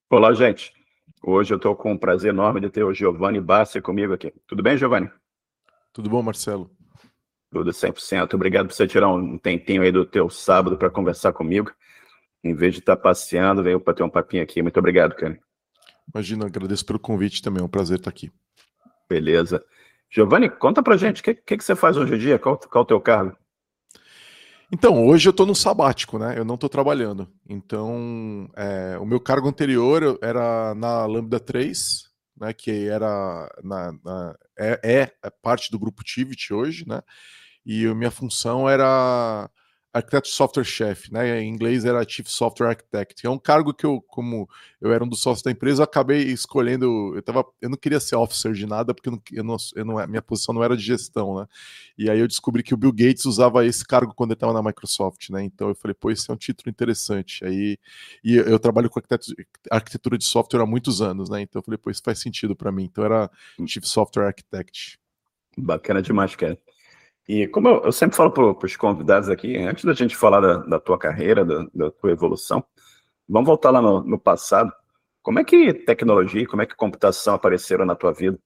Olá, gente. Hoje eu estou com o prazer enorme de ter o Giovanni Bassi comigo aqui. Tudo bem, Giovanni? Tudo bom, Marcelo? Tudo 100%. Obrigado por você tirar um tempinho aí do teu sábado para conversar comigo. Em vez de estar passeando, veio para ter um papinho aqui. Muito obrigado, cara. Imagina, agradeço pelo convite também, é um prazer estar aqui. Beleza. Giovanni, conta pra gente, o que você faz hoje em dia? Qual é o teu cargo? Então, hoje eu estou num sabático, né? Eu não estou trabalhando. Então, o meu cargo anterior era na Lambda 3, né? Que era é parte do grupo Tivit hoje, né? E a minha função era arquiteto software chef, né? Em inglês era Chief Software Architect. É um cargo que como eu era um dos sócios da empresa, eu acabei escolhendo. Eu não queria ser officer de nada, porque minha posição não era de gestão, né? E aí eu descobri que o Bill Gates usava esse cargo quando ele estava na Microsoft, né? Então eu falei, pô, esse é um título interessante. E eu trabalho com arquitetura de software há muitos anos, né? Então eu falei, pô, isso faz sentido para mim. Então era Chief Software Architect. Bacana demais, cara. E como eu sempre falo para os convidados aqui, antes da gente falar da tua carreira, da tua evolução, vamos voltar lá no passado. Como é que tecnologia, como é que computação apareceram na tua vida?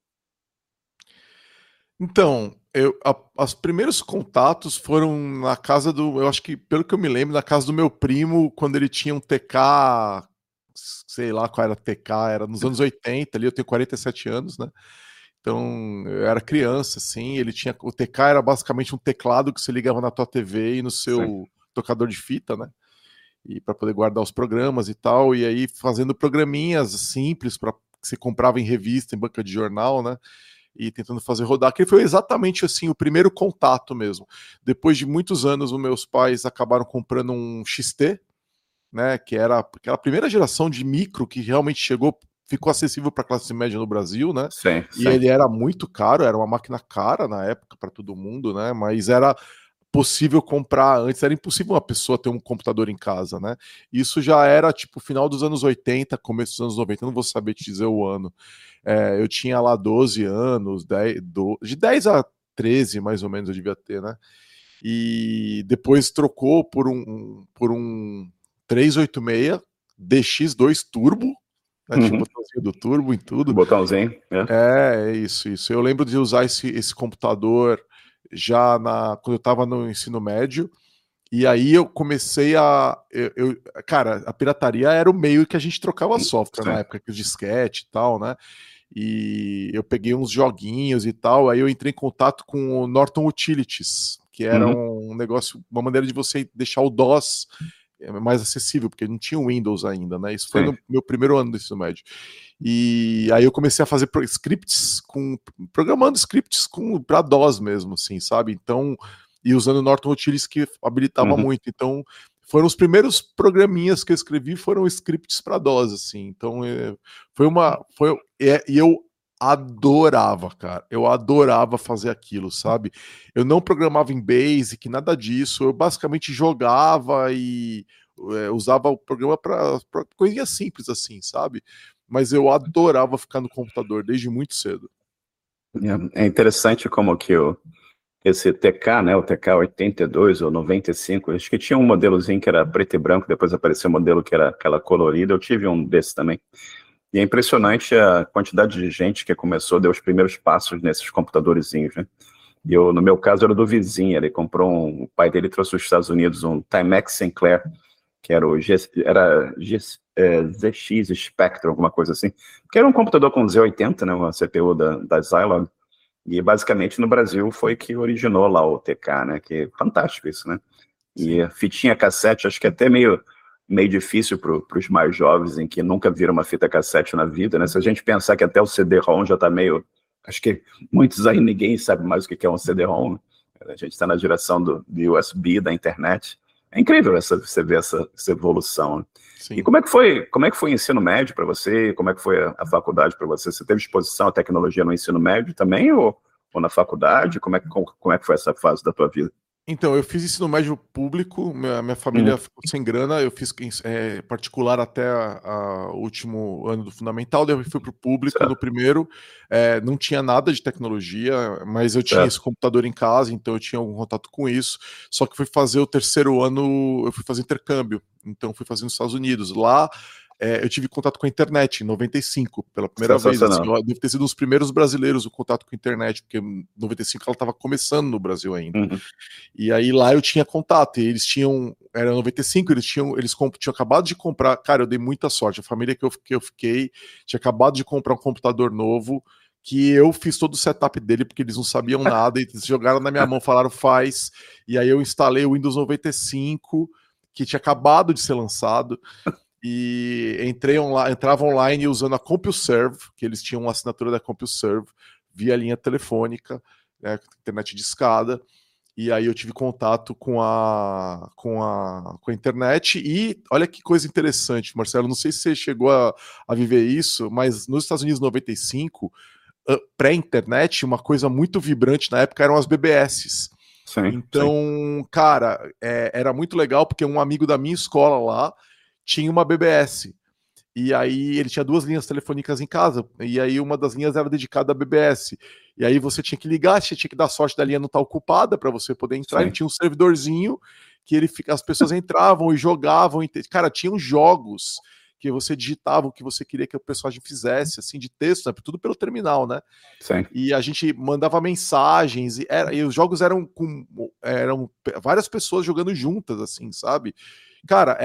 Então, os primeiros contatos foram na casa eu acho que, pelo que eu me lembro, na casa do meu primo, quando ele tinha um TK, sei lá qual era TK, era nos anos 80, ali eu tenho 47 anos, né? Então, eu era criança, assim, o TK era basicamente um teclado que você ligava na tua TV e no Sim. seu tocador de fita, né? E para poder guardar os programas e tal, e aí fazendo programinhas simples para que você comprava em revista, em banca de jornal, né? E tentando fazer rodar, que foi exatamente assim o primeiro contato mesmo. Depois de muitos anos, os meus pais acabaram comprando um XT, né, que era aquela primeira geração de micro que realmente ficou acessível para a classe média no Brasil, né? Sim, E sim. ele era muito caro, era uma máquina cara na época para todo mundo, né? Mas era possível comprar antes, era impossível uma pessoa ter um computador em casa, né? Isso já era tipo final dos anos 80, começo dos anos 90, eu não vou saber te dizer o ano. Eu tinha lá 12 anos, de 10 a 13 mais ou menos eu devia ter, né? E depois trocou por um 386 DX2 Turbo, né? Tinha o Uhum. botãozinho do turbo em tudo. Botãozinho, né? É isso. Eu lembro de usar esse computador já quando eu estava no ensino médio. E aí eu comecei cara, a pirataria era o meio que a gente trocava software na Sim. época, que o disquete e tal, né? E eu peguei uns joguinhos e tal, aí eu entrei em contato com o Norton Utilities, que era Uhum. um negócio, uma maneira de você deixar o DOS mais acessível, porque não tinha o Windows ainda, né? Isso foi Sim. no meu primeiro ano do ensino médio. E aí eu comecei a fazer programando scripts para DOS mesmo, assim, sabe? Então, e usando o Norton Utilities que habilitava Uhum. muito. Então, foram os primeiros programinhas que eu escrevi, foram scripts para DOS, assim. Então, e eu adorava, cara. Eu adorava fazer aquilo, sabe? Eu não programava em Basic, nada disso. Eu basicamente jogava e usava o programa para coisinhas simples, assim, sabe? Mas eu adorava ficar no computador desde muito cedo. É interessante como que esse TK, né, o TK 82 ou 95, acho que tinha um modelozinho que era preto e branco, depois apareceu um modelo que era aquela colorida, eu tive um desse também. E é impressionante a quantidade de gente que começou, deu os primeiros passos nesses computadorzinhos, né? E no meu caso, era do vizinho, ele comprou o pai dele trouxe dos Estados Unidos um Timex Sinclair, que era ZX Spectrum, alguma coisa assim, que era um computador com Z80, né, uma CPU da Zilog, e basicamente no Brasil foi que originou lá o TK, né, que é fantástico isso, né? E Sim. a fitinha cassete, acho que é até meio difícil para os mais jovens, em que nunca viram uma fita cassete na vida, né? Se a gente pensar que até o CD-ROM já está meio... Acho que muitos aí ninguém sabe mais o que é um CD-ROM, né? A gente está na geração do USB, da internet. É incrível você ver essa evolução, né? E Sim. como é que foi o ensino médio para você? Como é que foi a faculdade para você? Você teve exposição à tecnologia no ensino médio também ou na faculdade? Como é que foi essa fase da tua vida? Então, eu fiz ensino médio público, minha família Uhum. ficou sem grana, eu fiz particular até o último ano do fundamental, daí eu fui para o público no Certo, primeiro, não tinha nada de tecnologia, mas eu tinha esse certo. computador em casa, então eu tinha algum contato com isso, só que fui fazer o terceiro ano, eu fui fazer intercâmbio, então fui fazer nos Estados Unidos. Lá eu tive contato com a internet em 95, pela primeira vez. Assim, eu devo ter sido um dos primeiros brasileiros o contato com a internet, porque em 95 ela estava começando no Brasil ainda. E aí lá eu tinha contato, e eles tinham, era 95, eles tinham acabado de comprar, cara, eu dei muita sorte, a família que eu fiquei tinha acabado de comprar um computador novo, que eu fiz todo o setup dele, porque eles não sabiam nada, e eles jogaram na minha mão, falaram faz, e aí eu instalei o Windows 95, que tinha acabado de ser lançado, e entrava online usando a CompuServe, que eles tinham uma assinatura da CompuServe, via linha telefônica, né, internet de escada, e aí eu tive contato com a internet, e olha que coisa interessante, Marcelo, não sei se você chegou a viver isso, mas nos Estados Unidos, 95, pré-internet, uma coisa muito vibrante na época eram as BBS. Então, cara, era muito legal, porque um amigo da minha escola lá tinha uma BBS, e aí ele tinha 2 linhas telefônicas em casa, e aí uma das linhas era dedicada à BBS, e aí você tinha que ligar, você tinha que dar sorte da linha não estar ocupada para você poder entrar. Ele tinha um servidorzinho que as pessoas entravam e jogavam, cara, tinham jogos que você digitava o que você queria que o personagem fizesse, assim, de texto, né? Tudo pelo terminal, né? E a gente mandava mensagens, e os jogos eram várias pessoas jogando juntas, assim, sabe? Cara,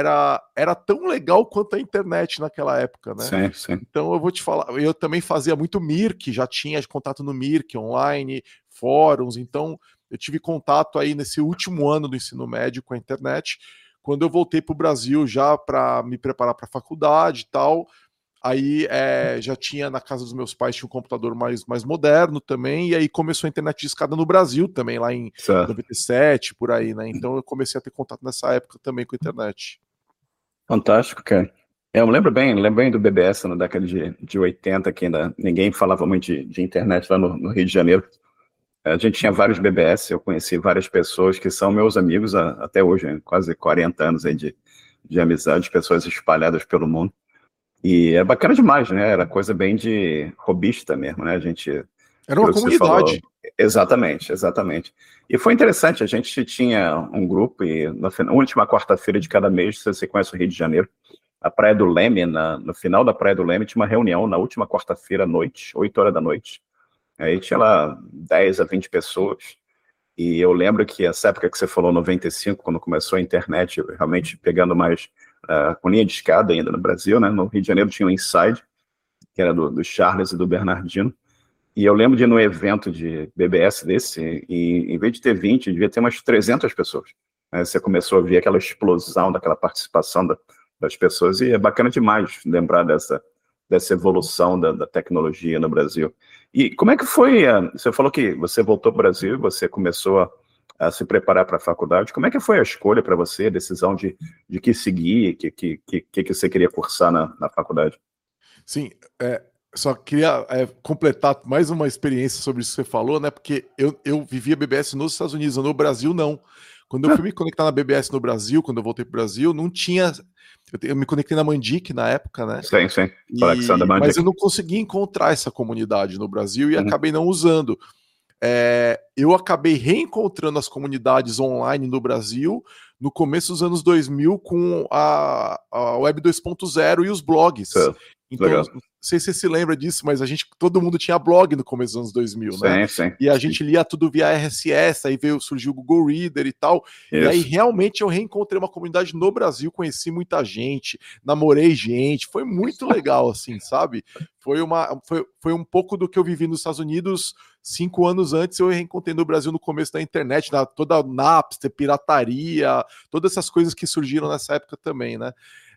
era tão legal quanto a internet naquela época, né? Então eu vou te falar, eu também fazia muito Mirk, já tinha contato no Mirk, online, fóruns, então eu tive contato aí nesse último ano do ensino médio com a internet, quando eu voltei para o Brasil já para me preparar para a faculdade e tal. Aí já tinha na casa dos meus pais, tinha um computador mais moderno também, e aí começou a internet de escada no Brasil também, lá em 97, por aí, né? Então eu comecei a ter contato nessa época também com a internet. Fantástico, cara. Eu lembro bem do BBS na década de 80, que ainda ninguém falava muito de internet lá no Rio de Janeiro. A gente tinha vários BBS, eu conheci várias pessoas que são meus amigos até hoje, né? Quase 40 anos aí de amizade, pessoas espalhadas pelo mundo. E é bacana demais, né? Era coisa bem de hobbyista mesmo, né? A gente... Era uma comunidade. Exatamente. E foi interessante, a gente tinha um grupo, e na última quarta-feira de cada mês, se você conhece o Rio de Janeiro, a Praia do Leme, no final da Praia do Leme, tinha uma reunião na última quarta-feira à noite, 8 horas da noite. Aí tinha lá 10 a 20 pessoas. E eu lembro que essa época que você falou, 95, quando começou a internet, realmente pegando mais com linha de escada ainda no Brasil, né? No Rio de Janeiro tinha o Inside, que era do Charles e do Bernardino. E eu lembro de ir num evento de BBS desse, e em vez de ter 20, devia ter umas 300 pessoas. Aí você começou a ver aquela explosão daquela participação das pessoas, e é bacana demais lembrar dessa evolução da tecnologia no Brasil. E como é que foi? Você falou que você voltou para o Brasil, você começou a se preparar para a faculdade. Como é que foi a escolha para você, a decisão de que seguir, que você queria cursar na faculdade? Sim, só queria completar mais uma experiência sobre isso que você falou, né? Porque eu vivia BBS nos Estados Unidos, no Brasil não. Quando eu fui me conectar na BBS no Brasil, quando eu voltei para o Brasil, não tinha... Eu me conectei na Mandic na época, né? Sim. Mas eu não consegui encontrar essa comunidade no Brasil e acabei não usando. Eu acabei reencontrando as comunidades online no Brasil no começo dos anos 2000 com a Web 2.0 e os blogs. Então, legal. Não sei se você se lembra disso, mas todo mundo tinha blog no começo dos anos 2000, né? E a gente lia tudo via RSS, aí surgiu o Google Reader e tal. Isso. E aí realmente eu reencontrei uma comunidade no Brasil, conheci muita gente, namorei gente, foi muito legal, assim, sabe? Foi um pouco do que eu vivi nos Estados Unidos 5 anos antes, eu reencontrei no Brasil no começo da internet, toda a Napster, pirataria, todas essas coisas que surgiram nessa época também, né?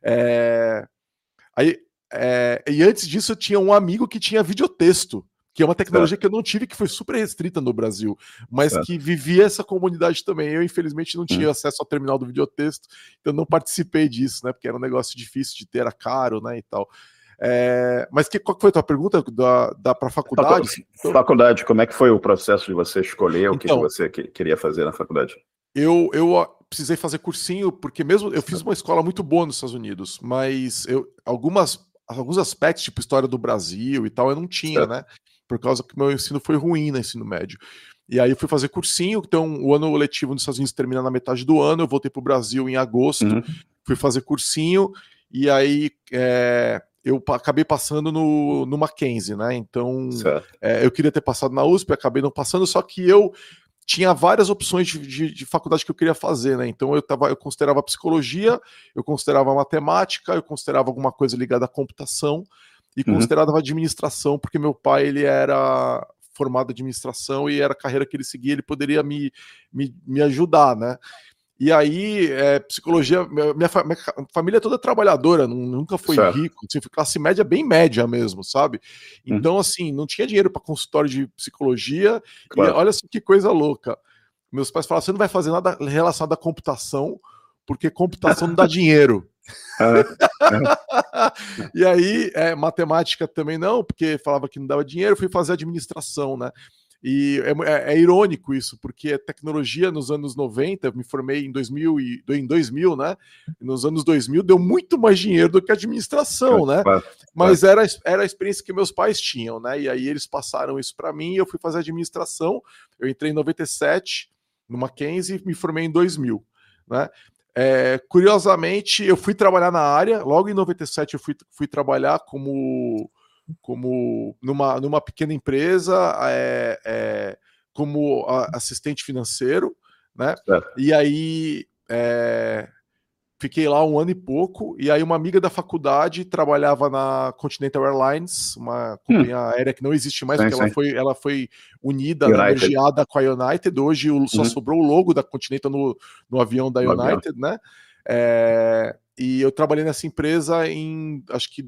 E antes disso eu tinha um amigo que tinha videotexto, que é uma tecnologia que eu não tive, que foi super restrita no Brasil, mas que vivia essa comunidade também. Eu, infelizmente, não tinha acesso ao terminal do videotexto, então não participei disso, né? Porque era um negócio difícil de ter, era caro, né? E tal. Mas qual foi a tua pergunta para a faculdade? Faculdade, como é que foi o processo de você escolher o que você queria fazer na faculdade? Eu precisei fazer cursinho, porque mesmo eu fiz uma escola muito boa nos Estados Unidos, mas alguns aspectos, tipo história do Brasil e tal, eu não tinha, né? Por causa que meu ensino foi ruim no ensino médio. E aí eu fui fazer cursinho, então o ano letivo nos Estados Unidos termina na metade do ano, eu voltei para o Brasil em agosto, fui fazer cursinho, e aí eu acabei passando no Mackenzie, né? Então, eu queria ter passado na USP, acabei não passando, só que eu tinha várias opções de faculdade que eu queria fazer, né? Então eu considerava psicologia, eu considerava matemática, eu considerava alguma coisa ligada à computação e considerava administração, porque meu pai ele era formado em administração e era a carreira que ele seguia, ele poderia me ajudar, né? E aí, psicologia, minha família é toda trabalhadora, nunca foi rico, assim, foi classe média, bem média mesmo, sabe? Então, assim, não tinha dinheiro para consultório de psicologia, e olha só que coisa louca. Meus pais falaram, você não vai fazer nada relacionado à computação, porque computação não dá dinheiro. E aí, matemática também não, porque falava que não dava dinheiro, eu fui fazer administração, né? E é irônico isso, porque a tecnologia nos anos 90, eu me formei em 2000, né? Nos anos 2000 deu muito mais dinheiro do que a administração, né? Mas era a experiência que meus pais tinham, né? E aí eles passaram isso para mim e eu fui fazer administração. Eu entrei em 97 no Mackenzie e me formei em 2000, né? Curiosamente, eu fui trabalhar na área. Logo em 97 eu fui trabalhar como numa pequena empresa, como assistente financeiro, né? E aí fiquei lá 1 ano e pouco, e aí uma amiga da faculdade trabalhava na Continental Airlines, uma companhia aérea que não existe mais, porque ela foi unida, né, mergeada com a United. Hoje só sobrou o logo da Continental no avião da United, né? E eu trabalhei nessa empresa em, acho que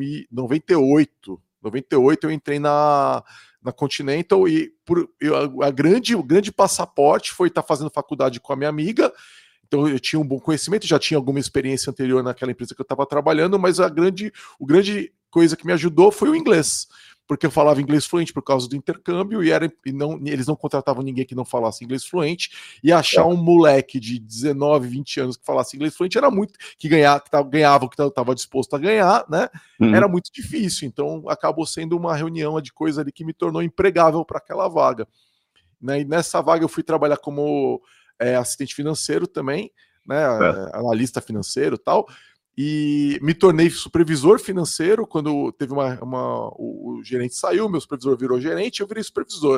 98 eu entrei na Continental e o grande passaporte foi estar fazendo faculdade com a minha amiga. Então eu tinha um bom conhecimento, já tinha alguma experiência anterior naquela empresa que eu estava trabalhando, mas o grande coisa que me ajudou foi o inglês, porque eu falava inglês fluente por causa do intercâmbio eles não contratavam ninguém que não falasse inglês fluente, e achar um moleque de 19, 20 anos que falasse inglês fluente era muito, que ganhava o que estava disposto a ganhar, né? Era muito difícil, então acabou sendo uma reunião de coisa ali que me tornou empregável para aquela vaga, né? E nessa vaga eu fui trabalhar como assistente financeiro também, né? Analista financeiro e tal. E me tornei supervisor financeiro quando teve o gerente saiu, meu supervisor virou gerente, eu virei supervisor.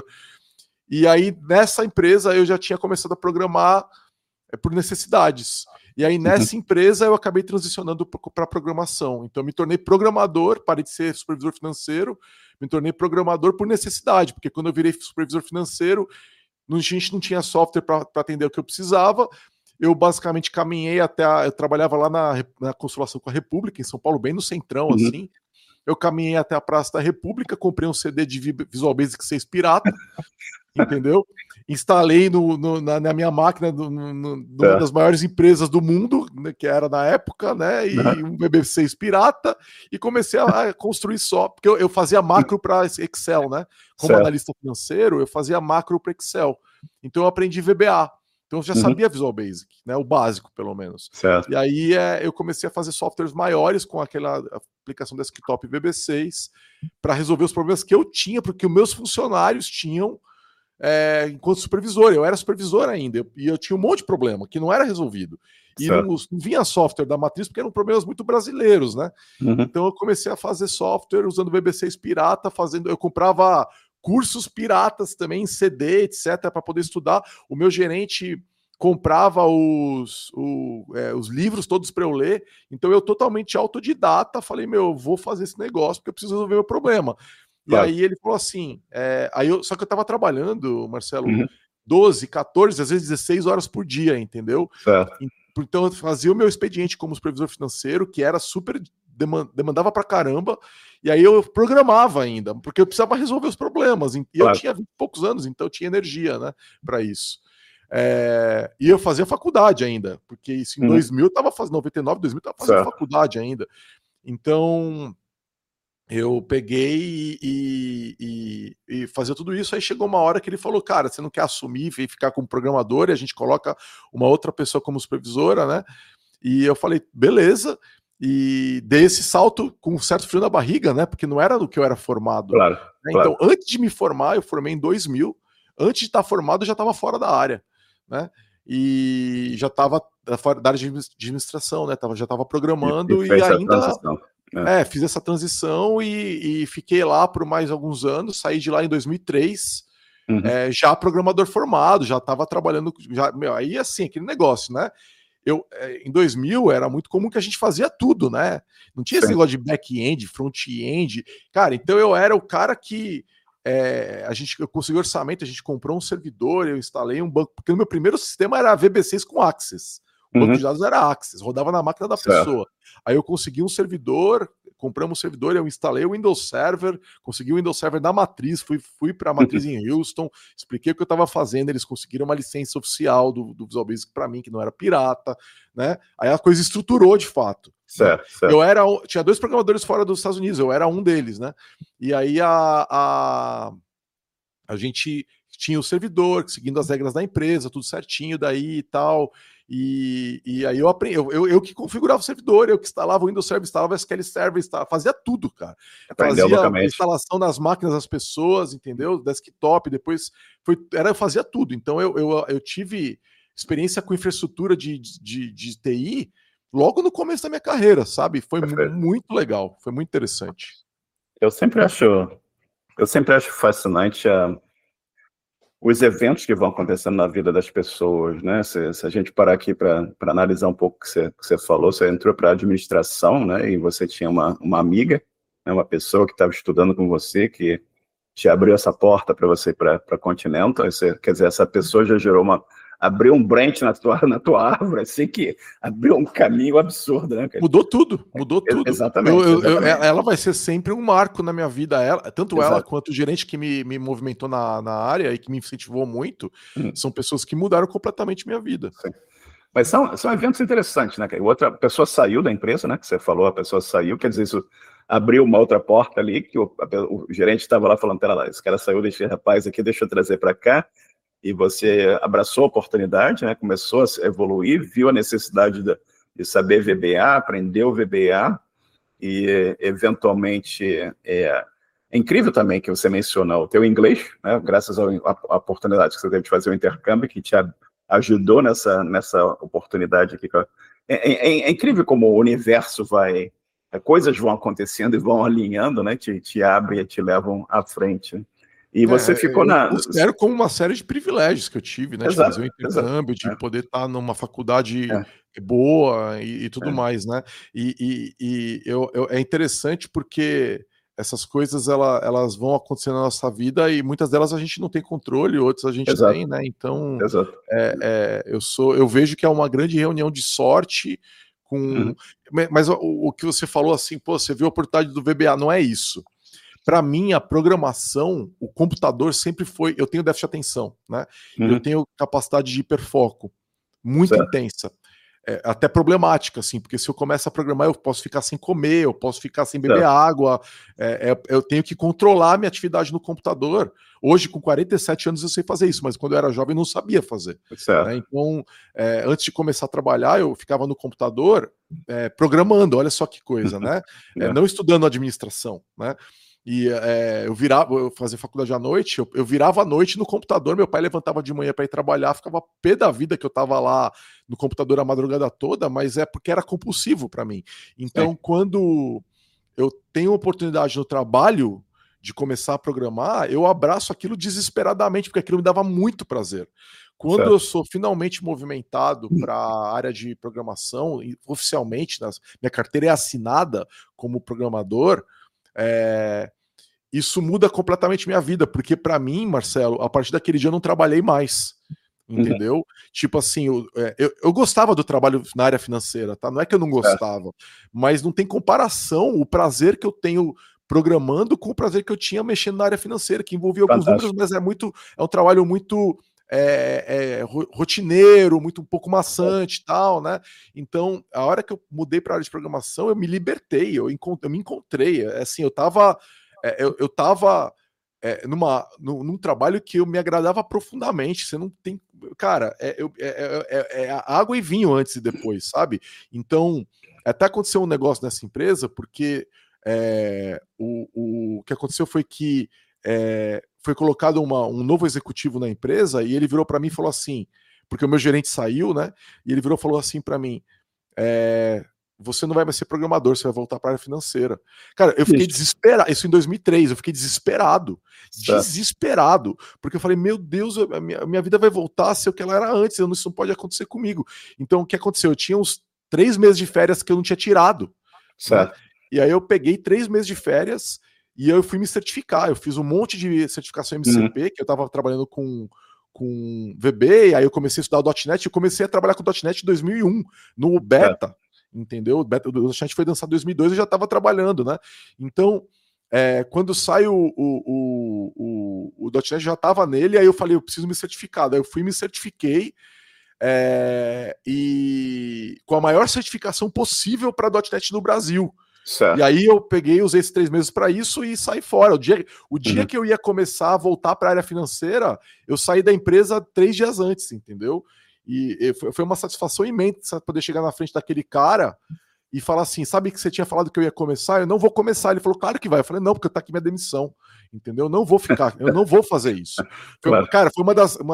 E aí, nessa empresa, eu já tinha começado a programar por necessidades. E aí, nessa empresa, eu acabei transicionando para programação. Então, eu me tornei programador, parei de ser supervisor financeiro, me tornei programador por necessidade, porque quando eu virei supervisor financeiro, a gente não tinha software para atender o que eu precisava. Eu basicamente caminhei eu trabalhava lá na Consolação com a República, em São Paulo, bem no centrão, assim. Eu caminhei até a Praça da República, comprei um CD de Visual Basic 6 pirata, entendeu? Instalei na minha máquina numa das maiores empresas do mundo, né, que era na época, né? E um VB6 pirata, e comecei a construir porque eu fazia macro para Excel, né? Como analista financeiro, eu fazia macro para Excel. Então eu aprendi VBA. Então eu já sabia Visual Basic, né? O básico, pelo menos. Certo. E aí eu comecei a fazer softwares maiores com aquela aplicação desktop VB6 para resolver os problemas que eu tinha, porque os meus funcionários tinham enquanto supervisor. Eu era supervisor ainda, e eu tinha um monte de problema que não era resolvido. E não vinha software da matriz, porque eram problemas muito brasileiros, né? Então eu comecei a fazer software usando VB6 pirata, eu comprava cursos piratas também em CD, etc., para poder estudar. O meu gerente comprava os livros todos para eu ler, então eu totalmente autodidata, falei, eu vou fazer esse negócio porque eu preciso resolver o meu problema. Claro. E aí ele falou assim, só que eu estava trabalhando, Marcelo, 12, 14, às vezes 16 horas por dia, entendeu? Certo. Então eu fazia o meu expediente como supervisor financeiro, que era super, demandava pra caramba, e aí eu programava ainda, porque eu precisava resolver os problemas, e eu tinha 20 e poucos anos, então eu tinha energia, né, para isso. E eu fazia faculdade ainda, porque isso em 2000 eu estava fazendo, 99, 2000 eu estava fazendo faculdade ainda. Então eu peguei e fazia tudo isso. Aí chegou uma hora que ele falou, cara, você não quer assumir e ficar como programador, e a gente coloca uma outra pessoa como supervisora, né? E eu falei, beleza, e dei esse salto com um certo frio na barriga, né? Porque não era do que eu era formado. Claro, né? Então, antes de me formar, eu formei em 2000, antes de estar formado, eu já estava fora da área, né? e já estava da área de administração, né? Já estava programando E e fez a ainda transição. fiz essa transição e fiquei lá por mais alguns anos, saí de lá em 2003, já programador formado, já estava trabalhando, aí assim, aquele negócio, né? Em 2000 era muito comum que a gente fazia tudo, né? Não tinha esse negócio de back-end, front-end. Cara, então eu era o cara que eu consegui orçamento, a gente comprou um servidor, eu instalei um banco, porque o meu primeiro sistema era VB6 com Access. O banco de dados era Access, rodava na máquina da pessoa. Aí eu consegui um servidor, compramos um servidor, eu instalei o Windows Server, consegui o Windows Server da matriz, fui para a matriz em Houston, expliquei o que eu estava fazendo, eles conseguiram uma licença oficial do Visual Basic para mim, que não era pirata, né? Aí a coisa estruturou de fato. Certo. Tinha 2 programadores fora dos Estados Unidos, eu era um deles, né? E aí a gente tinha o servidor, seguindo as regras da empresa, tudo certinho daí e tal. E aí eu aprendi, eu que configurava o servidor, eu que instalava o Windows Server, instalava o SQL Server, fazia tudo, cara. Aprendeu Fazia loucamente. instalação nas máquinas das pessoas, entendeu? Desktop, depois eu fazia tudo. Então eu tive experiência com infraestrutura de TI logo no começo da minha carreira, sabe? Foi muito legal, foi muito interessante. Eu sempre acho fascinante os eventos que vão acontecendo na vida das pessoas, né? Se a gente parar aqui para analisar um pouco o que você falou, você entrou para a administração, né? E você tinha uma amiga, né? Uma pessoa que estava estudando com você, que te abriu essa porta para você ir para Continental. Quer dizer, essa pessoa já abriu um branch na tua árvore, assim, que abriu um caminho absurdo, né? Mudou tudo. Exatamente. Ela vai ser sempre um marco na minha vida. Tanto ela quanto o gerente que me movimentou na área e que me incentivou muito, são pessoas que mudaram completamente minha vida. Sim. Mas são eventos interessantes, né? Outra pessoa saiu da empresa, né? Que você falou, a pessoa saiu, quer dizer, isso abriu uma outra porta ali, que o gerente estava lá falando, pera lá, esse cara saiu, deixa esse rapaz aqui, deixa eu trazer para cá. E você abraçou a oportunidade, né? Começou a evoluir, viu a necessidade de saber VBA, aprendeu VBA e, eventualmente, é incrível também que você mencionou o teu inglês, né? Graças à oportunidade que você teve de fazer o intercâmbio, que te ajudou nessa oportunidade aqui. É incrível como o universo coisas vão acontecendo e vão alinhando, né? Te abrem e te levam à frente. E você ficou eu considero como uma série de privilégios que eu tive, né? De fazer o intercâmbio, de poder estar numa faculdade boa e tudo mais, né? É interessante porque essas coisas elas vão acontecendo na nossa vida e muitas delas a gente não tem controle, outras a gente tem, né? Então eu vejo que é uma grande reunião de sorte com. Mas o que você falou assim, pô, você viu a oportunidade do VBA, não é isso. Para mim, a programação, o computador sempre foi. Eu tenho déficit de atenção, né? Eu tenho capacidade de hiperfoco muito intensa. Até problemática, assim, porque se eu começo a programar, eu posso ficar sem comer, eu posso ficar sem beber água, eu tenho que controlar a minha atividade no computador. Hoje, com 47 anos, eu sei fazer isso, mas quando eu era jovem, eu não sabia fazer. Né? Então, antes de começar a trabalhar, eu ficava no computador programando, olha só que coisa, né? Não estudando administração, né? E eu fazia faculdade à noite, eu virava à noite no computador, meu pai levantava de manhã para ir trabalhar, ficava pé da vida que eu tava lá no computador a madrugada toda, mas é porque era compulsivo para mim. Então, quando eu tenho oportunidade no trabalho de começar a programar, eu abraço aquilo desesperadamente, porque aquilo me dava muito prazer. Quando eu sou finalmente movimentado para a área de programação, oficialmente, minha carteira é assinada como programador, isso muda completamente minha vida, porque para mim, Marcelo, a partir daquele dia eu não trabalhei mais, entendeu? Tipo assim, eu gostava do trabalho na área financeira, tá? Não é que eu não gostava, mas não tem comparação o prazer que eu tenho programando com o prazer que eu tinha mexendo na área financeira, que envolvia alguns números, mas é um trabalho muito rotineiro, muito um pouco maçante e tal, né? Então, a hora que eu mudei para a área de programação, eu me libertei, eu me encontrei, assim, eu tava num trabalho que eu me agradava profundamente. Você não tem. Cara, água e vinho antes e depois, sabe? Então, até aconteceu um negócio nessa empresa, porque o que aconteceu foi que foi colocado um novo executivo na empresa e ele virou para mim e falou assim: porque o meu gerente saiu, né? E ele virou e falou assim para mim: você não vai mais ser programador, você vai voltar para a área financeira. Cara, eu fiquei desesperado. Isso em 2003, eu fiquei desesperado. Desesperado. Porque eu falei, meu Deus, a minha vida vai voltar a ser o que ela era antes. Isso não pode acontecer comigo. Então, o que aconteceu? Eu tinha uns 3 meses de férias que eu não tinha tirado. Né? E aí eu peguei 3 meses de férias e eu fui me certificar. Eu fiz um monte de certificação MCP, que eu estava trabalhando com VB, e aí eu comecei a estudar o .NET, e comecei a trabalhar com o .NET em 2001, no beta. Entendeu? O .NET foi lançado em 2002 e já estava trabalhando, né? Então, quando sai o .NET já estava nele, aí eu falei, eu preciso me certificar. Daí eu fui me certifiquei, e com a maior certificação possível para .NET no Brasil. Certo. E aí eu usei esses 3 meses para isso e saí fora. O dia que eu ia começar a voltar para a área financeira, eu saí da empresa 3 dias antes, entendeu? E foi uma satisfação imensa poder chegar na frente daquele cara e falar assim, sabe que você tinha falado que eu ia começar? Eu não vou começar. Ele falou, claro que vai. Eu falei, não, porque tá aqui minha demissão. Entendeu? Eu não vou ficar, eu não vou fazer isso. Cara, foi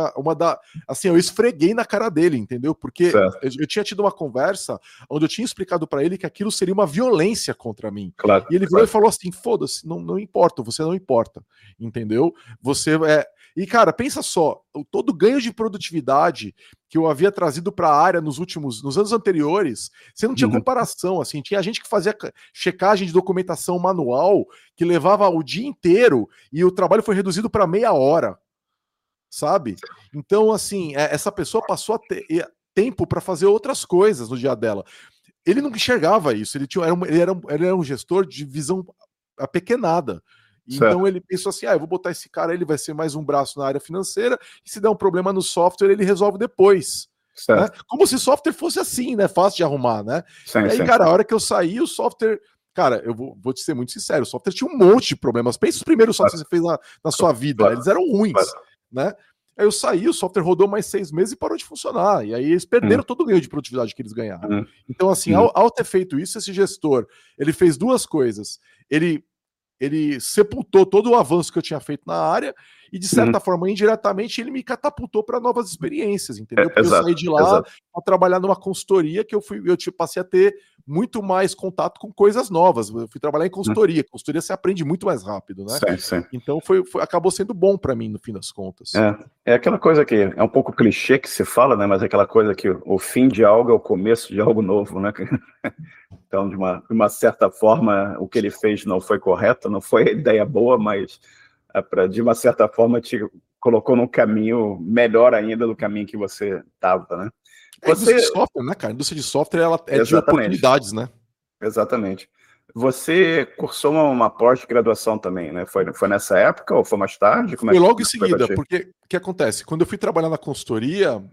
assim, eu esfreguei na cara dele, entendeu? Porque eu tinha tido uma conversa onde eu tinha explicado para ele que aquilo seria uma violência contra mim. E ele virou e falou assim, foda-se, não importa, você não importa, entendeu? Você E, cara, pensa só, todo ganho de produtividade que eu havia trazido para a área nos anos anteriores, você não tinha comparação, assim, tinha gente que fazia checagem de documentação manual, que levava o dia inteiro, e o trabalho foi reduzido para meia hora, sabe? Então, assim, essa pessoa passou a ter tempo para fazer outras coisas no dia dela. Ele não enxergava isso, ele era um gestor de visão apequenada. Então ele pensou assim, eu vou botar esse cara, ele vai ser mais um braço na área financeira, e se der um problema no software, ele resolve depois. Né? Como se software fosse assim, né? Fácil de arrumar, né? E aí, cara, a hora que eu saí, o software... Cara, eu vou te ser muito sincero, o software tinha um monte de problemas. Pensa os primeiros softwares que você fez na sua vida, eles eram ruins, né? Aí eu saí, o software rodou mais 6 meses e parou de funcionar. E aí eles perderam todo o ganho de produtividade que eles ganharam. Então, assim, ao ter feito isso, esse gestor, ele fez 2 coisas. Ele sepultou todo o avanço que eu tinha feito na área e, de certa forma, indiretamente, ele me catapultou para novas experiências, entendeu? Porque eu saí de lá para trabalhar numa consultoria que eu passei a ter muito mais contato com coisas novas. Eu fui trabalhar em consultoria. Consultoria você aprende muito mais rápido, né? Então, acabou sendo bom para mim, no fim das contas. É aquela coisa que é um pouco clichê que se fala, né? Mas é aquela coisa que o fim de algo é o começo de algo novo, né? Então, de uma certa forma, o que ele fez não foi correto, não foi a ideia boa, mas de uma certa forma te colocou num caminho melhor ainda do caminho que você estava, né? Indústria de software, né, cara? A indústria de software, ela é de oportunidades, né? Exatamente. Você cursou uma pós-graduação também, né? Foi nessa época ou foi mais tarde? Foi logo em seguida, porque o que acontece? Quando eu fui trabalhar na consultoria,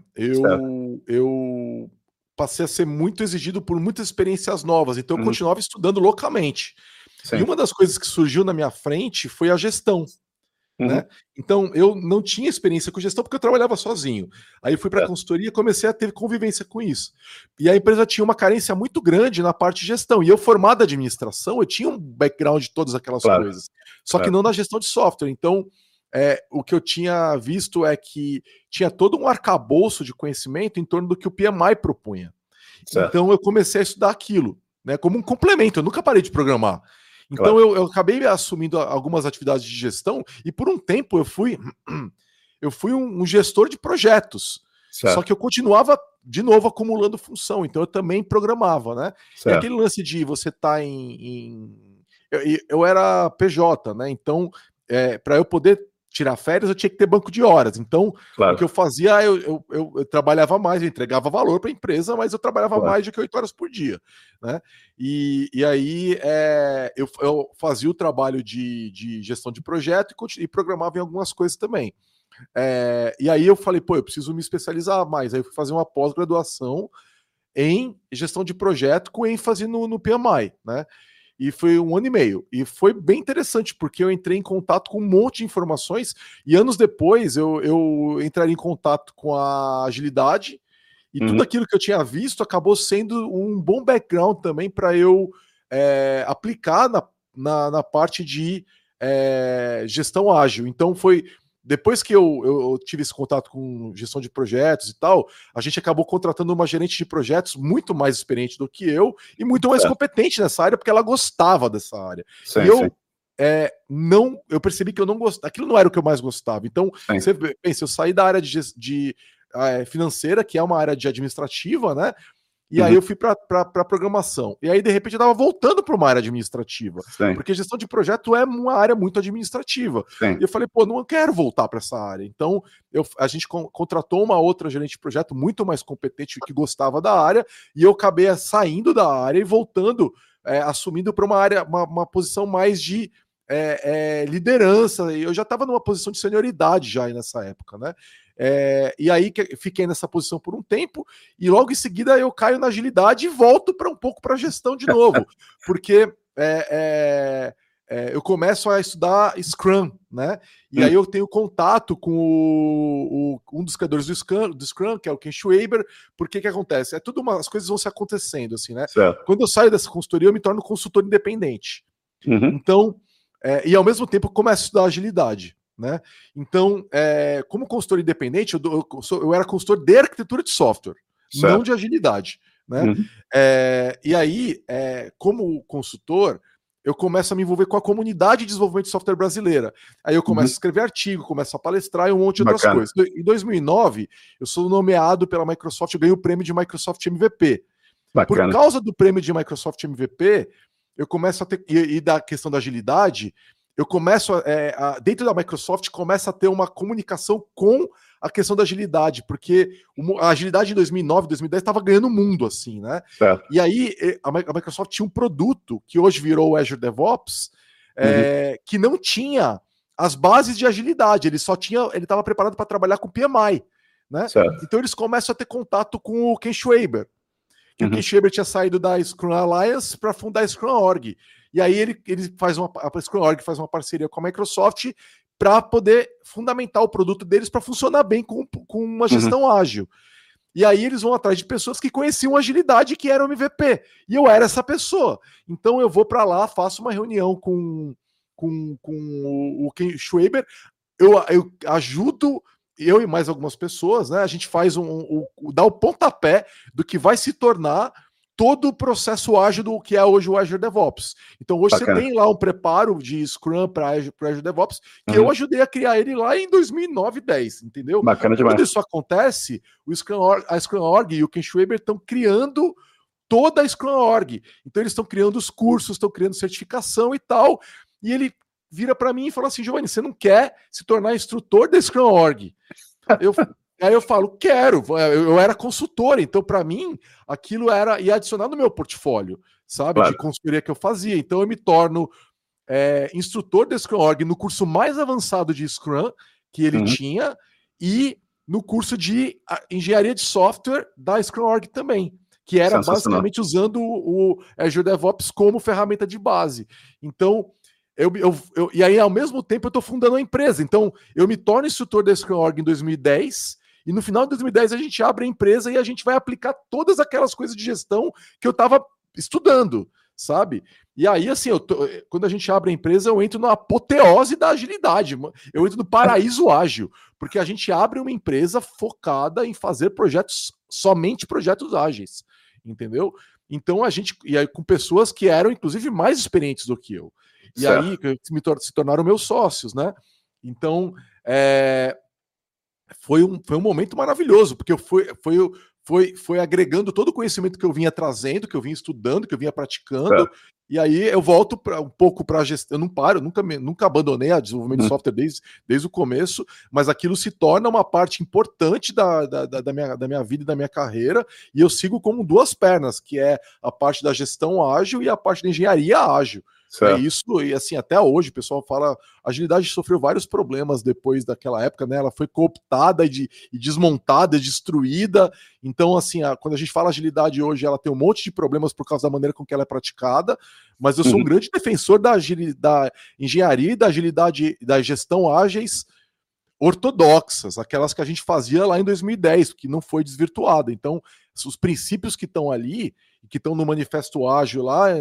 eu passei a ser muito exigido por muitas experiências novas, então eu continuava estudando loucamente. E uma das coisas que surgiu na minha frente foi a gestão. Né? Então, eu não tinha experiência com gestão porque eu trabalhava sozinho. Aí eu fui para a consultoria e comecei a ter convivência com isso. E a empresa tinha uma carência muito grande na parte de gestão. E eu, formado em administração, eu tinha um background de todas aquelas coisas. Só que não na gestão de software. Então, o que eu tinha visto é que tinha todo um arcabouço de conhecimento em torno do que o PMI propunha. Então, eu comecei a estudar aquilo, né, como um complemento. Eu nunca parei de programar. Então eu acabei assumindo algumas atividades de gestão e por um tempo eu fui um gestor de projetos. Só que eu continuava de novo acumulando função, então eu também programava, né? E aquele lance de você estar eu era PJ, né? Então, para eu poder tirar férias, eu tinha que ter banco de horas. Então, o que eu fazia, eu trabalhava mais, eu entregava valor para a empresa, mas eu trabalhava mais do que 8 horas por dia, né? E aí eu fazia o trabalho de gestão de projeto e programava em algumas coisas também. E aí eu falei, eu preciso me especializar mais. Aí eu fui fazer uma pós-graduação em gestão de projeto com ênfase no PMI, né? E foi 1 ano e meio. E foi bem interessante, porque eu entrei em contato com um monte de informações, e anos depois eu entraria em contato com a agilidade, e tudo aquilo que eu tinha visto acabou sendo um bom background também para eu aplicar na parte de gestão ágil. Então foi depois que eu tive esse contato com gestão de projetos e tal, a gente acabou contratando uma gerente de projetos muito mais experiente do que eu e muito mais competente nessa área, porque ela gostava dessa área. Sim, e eu percebi que eu não gostava, aquilo não era o que eu mais gostava. Então, você pensa, eu saí da área de financeira, que é uma área de administrativa, né? E aí eu fui para programação. E aí, de repente, eu estava voltando para uma área administrativa. Sim. Porque gestão de projeto é uma área muito administrativa. Sim. E eu falei, pô, não quero voltar para essa área. Então, a gente contratou uma outra gerente de projeto muito mais competente, que gostava da área, e eu acabei saindo da área e voltando, assumindo para uma área, uma posição mais de liderança. E eu já estava numa posição de senioridade já nessa época, né? E aí fiquei nessa posição por um tempo e logo em seguida eu caio na agilidade e volto para um pouco para gestão de novo, porque eu começo a estudar Scrum, né? E aí eu tenho contato com um dos criadores do Scrum, que é o Ken Schwaber. Porque que acontece? As coisas vão se acontecendo assim, né? Certo. Quando eu saio dessa consultoria, eu me torno consultor independente. Então, e ao mesmo tempo eu começo a estudar agilidade. Né? Então, como consultor independente, eu era consultor de arquitetura de software, não de agilidade. Né? E aí, como consultor, eu começo a me envolver com a comunidade de desenvolvimento de software brasileira. Aí eu começo a escrever artigo, começo a palestrar e um monte de outras coisas. Em 2009, eu sou nomeado pela Microsoft, eu ganhei o prêmio de Microsoft MVP. Por causa do prêmio de Microsoft MVP, eu começo a ter, e da questão da agilidade, eu começo dentro da Microsoft começa a ter uma comunicação com a questão da agilidade, porque a agilidade em 2009, 2010 estava ganhando o mundo, assim, né? Certo. E aí a Microsoft tinha um produto que hoje virou o Azure DevOps, que não tinha as bases de agilidade, ele estava preparado para trabalhar com PMI, né? Certo. Então eles começam a ter contato com o Ken Schwaber, que o Ken Schwaber tinha saído da Scrum Alliance para fundar a Scrum.org. E aí a Scrum.org faz uma parceria com a Microsoft para poder fundamentar o produto deles para funcionar bem com uma gestão ágil. E aí eles vão atrás de pessoas que conheciam agilidade, que eram MVP. E eu era essa pessoa. Então eu vou para lá, faço uma reunião com o Ken Schwaber, eu ajudo, eu e mais algumas pessoas, né? A gente faz dá o pontapé do que vai se tornar todo o processo ágil do que é hoje o Azure DevOps. Então hoje você tem lá um preparo de Scrum para Azure DevOps, que eu ajudei a criar ele lá em 2009, 2010, entendeu? Bacana demais. Quando isso acontece, a Scrum.org e o Ken Schwaber estão criando toda a Scrum.org. Então eles estão criando os cursos, estão criando certificação e tal, e ele vira para mim e fala assim, Giovanni, você não quer se tornar instrutor da Scrum.org? Aí eu falo, quero, eu era consultor, então para mim aquilo ia adicionar no meu portfólio, sabe, de consultoria que eu fazia. Então eu me torno instrutor da Scrum.org no curso mais avançado de Scrum que ele tinha e no curso de engenharia de software da Scrum.org também, que era basicamente usando o Azure DevOps como ferramenta de base. Então, e aí ao mesmo tempo eu estou fundando uma empresa, então eu me torno instrutor da Scrum.org em 2010. E no final de 2010 a gente abre a empresa e a gente vai aplicar todas aquelas coisas de gestão que eu estava estudando, sabe? E aí, assim, quando a gente abre a empresa, eu entro na apoteose da agilidade, eu entro no paraíso ágil, porque a gente abre uma empresa focada em fazer somente projetos ágeis, entendeu? Então e aí com pessoas que eram, inclusive, mais experientes do que eu. E aí se tornaram meus sócios, né? Então, foi um momento maravilhoso, porque foi agregando todo o conhecimento que eu vinha trazendo, que eu vinha estudando, que eu vinha praticando, e aí eu volto um pouco para a gestão. Eu não paro, nunca abandonei a desenvolvimento de software desde o começo, mas aquilo se torna uma parte importante da minha vida e da minha carreira, e eu sigo como duas pernas, que é a parte da gestão ágil e a parte da engenharia ágil. Isso, e assim, até hoje o pessoal fala, a agilidade sofreu vários problemas depois daquela época, né? Ela foi cooptada e desmontada, destruída. Então, assim, quando a gente fala agilidade hoje, ela tem um monte de problemas por causa da maneira com que ela é praticada, mas eu sou um grande defensor da engenharia e da agilidade, da gestão ágeis ortodoxas, aquelas que a gente fazia lá em 2010, que não foi desvirtuada. Então, os princípios que estão ali, que estão no Manifesto Ágil lá,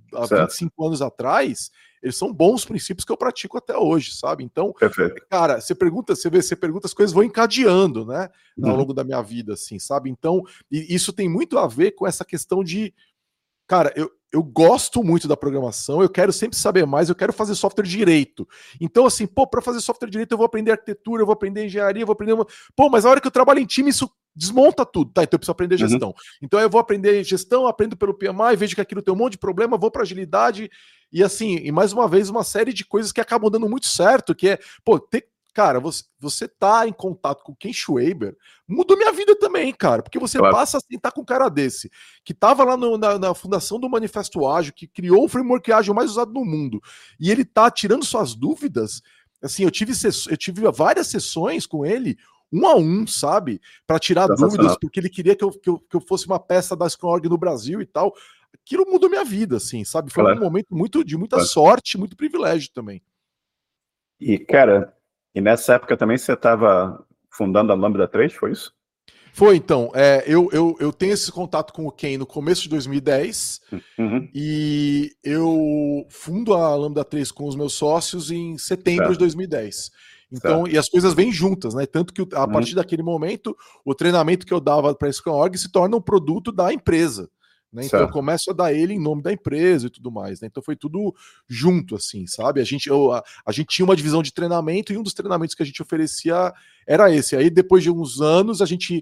há certo. 25 anos atrás, eles são bons princípios que eu pratico até hoje, sabe? Então, Perfeito. cara, você pergunta, as coisas vão encadeando, né? Ao Uhum. longo da minha vida, assim, sabe? Então, e isso tem muito a ver com essa questão de, cara, eu gosto muito da programação, eu quero sempre saber mais, eu quero fazer software direito. Então, assim, pô, para fazer software direito eu vou aprender arquitetura, eu vou aprender engenharia, eu vou aprender. Pô, mas a hora que eu trabalho em time, isso desmonta tudo, tá? Então eu preciso aprender Uhum. gestão. Então eu vou aprender gestão, aprendo pelo PMI, vejo que aquilo tem um monte de problema, vou para agilidade, e assim, e mais uma vez, uma série de coisas que acabam dando muito certo, que é, pô, cara, você tá em contato com o Ken Schwaber, mudou minha vida também, cara, porque você Claro. passa a sentar com um cara desse, que tava lá na fundação do Manifesto Ágil, que criou o framework ágil mais usado no mundo, e ele tá tirando suas dúvidas. Assim, eu tive várias sessões com ele, 1 a 1, sabe? Para tirar dúvidas, porque ele queria que eu fosse uma peça da Scrum Org no Brasil e tal. Aquilo mudou minha vida, assim, sabe? Foi um momento de muita sorte, muito privilégio também. E, cara, nessa época também você estava fundando a Lambda 3, foi isso? Foi, então. Eu tenho esse contato com o Ken no começo de 2010 e eu fundo a Lambda 3 com os meus sócios em setembro de 2010. Então, e as coisas vêm juntas, né? Tanto que a partir daquele momento, o treinamento que eu dava para a Scrum Org se torna um produto da empresa. Né? Então eu começo a dar ele em nome da empresa e tudo mais. Né? Então foi tudo junto, assim, sabe? A gente tinha uma divisão de treinamento e um dos treinamentos que a gente oferecia era esse. Aí depois de uns anos a gente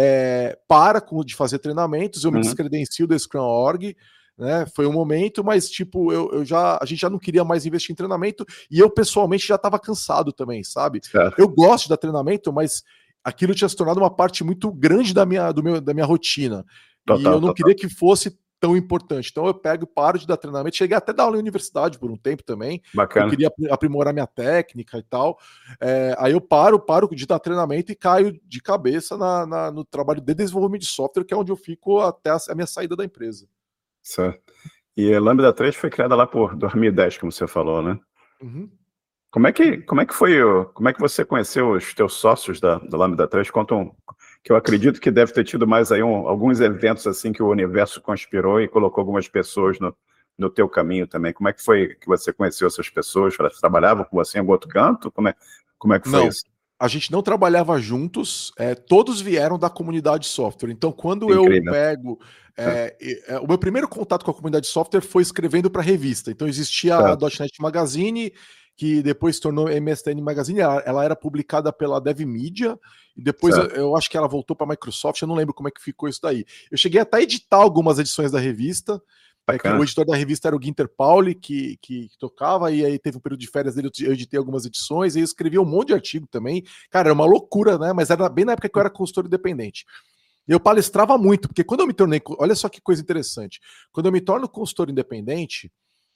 para de fazer treinamentos, eu me descredencio da Scrum Org. Né? Foi um momento, mas tipo, a gente já não queria mais investir em treinamento e eu pessoalmente já estava cansado também, sabe? Eu gosto de dar treinamento, mas aquilo tinha se tornado uma parte muito grande da minha rotina. E eu não queria que fosse tão importante. Então eu paro de dar treinamento, cheguei até a dar aula em universidade por um tempo também. Bacana. Eu queria aprimorar minha técnica e tal. Aí eu paro de dar treinamento e caio de cabeça no trabalho de desenvolvimento de software, que é onde eu fico até a minha saída da empresa. Certo. E a Lambda 3 foi criada lá por 2010, como você falou, né? Uhum. Como é que foi, como é que você conheceu os teus sócios da Lambda 3? Contam que eu acredito que deve ter tido mais aí alguns eventos assim que o universo conspirou e colocou algumas pessoas no teu caminho também. Como é que foi que você conheceu essas pessoas? Elas trabalhavam com você em algum outro canto? Como é que foi isso? A gente não trabalhava juntos, todos vieram da comunidade de software. Então, quando Incrível. eu pego. O meu primeiro contato com a comunidade de software foi escrevendo para revista. Então, existia a .NET Magazine, que depois se tornou MSN Magazine. Ela era publicada pela Dev Media, e depois eu acho que ela voltou para a Microsoft. Eu não lembro como é que ficou isso daí. Eu cheguei até a editar algumas edições da revista. Que o editor da revista era o Ginter Pauli, que tocava, e aí teve um período de férias dele, eu editei algumas edições, e eu escrevi um monte de artigo também. Cara, era uma loucura, né? Mas era bem na época que eu era consultor independente. Eu palestrava muito, porque quando eu me tornei... Olha só que coisa interessante. Quando eu me torno consultor independente,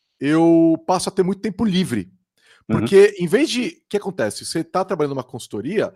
eu passo a ter muito tempo livre. Porque em vez de... O que acontece? Você está trabalhando numa consultoria,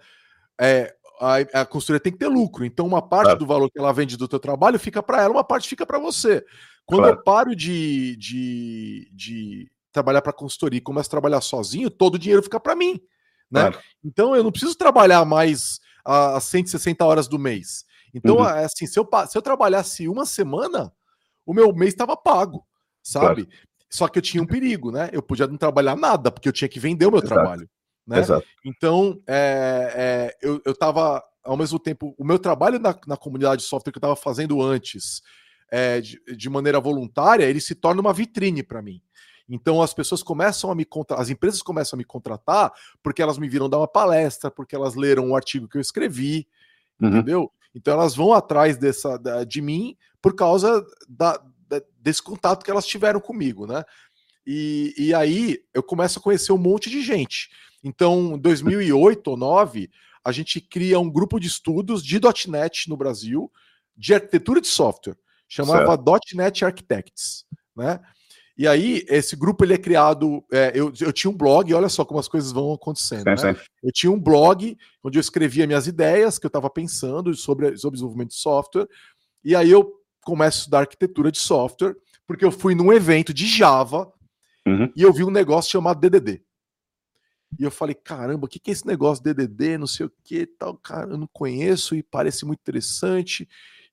a consultoria tem que ter lucro. Então, uma parte do valor que ela vende do teu trabalho fica para ela, uma parte fica para você. Quando eu paro de trabalhar para consultoria e começo a trabalhar sozinho, todo o dinheiro fica para mim. Né? Então, eu não preciso trabalhar mais as 160 horas do mês. Então, assim, se eu trabalhasse uma semana, o meu mês estava pago, sabe? Só que eu tinha um perigo, né? Eu podia não trabalhar nada, porque eu tinha que vender o meu trabalho. Né? Então, eu estava, ao mesmo tempo, o meu trabalho na comunidade de software que eu estava fazendo antes, de maneira voluntária, ele se torna uma vitrine para mim. Então as pessoas começam a me contratar, as empresas começam a me contratar porque elas me viram dar uma palestra, porque elas leram um artigo que eu escrevi, entendeu? Então elas vão atrás de mim por causa desse contato que elas tiveram comigo, né? E aí eu começo a conhecer um monte de gente. Então, em 2008 ou 2009, a gente cria um grupo de estudos de .NET no Brasil, de arquitetura de software, chamava .NET Architects, né? E aí, esse grupo ele é criado. Eu tinha um blog, olha só como as coisas vão acontecendo. Né? Eu tinha um blog onde eu escrevia minhas ideias que eu estava pensando sobre desenvolvimento de software, e aí eu começo a estudar arquitetura de software, porque eu fui num evento de Java e eu vi um negócio chamado DDD. E eu falei, caramba, o que é esse negócio DDD, não sei o que, tal, cara, eu não conheço e parece muito interessante.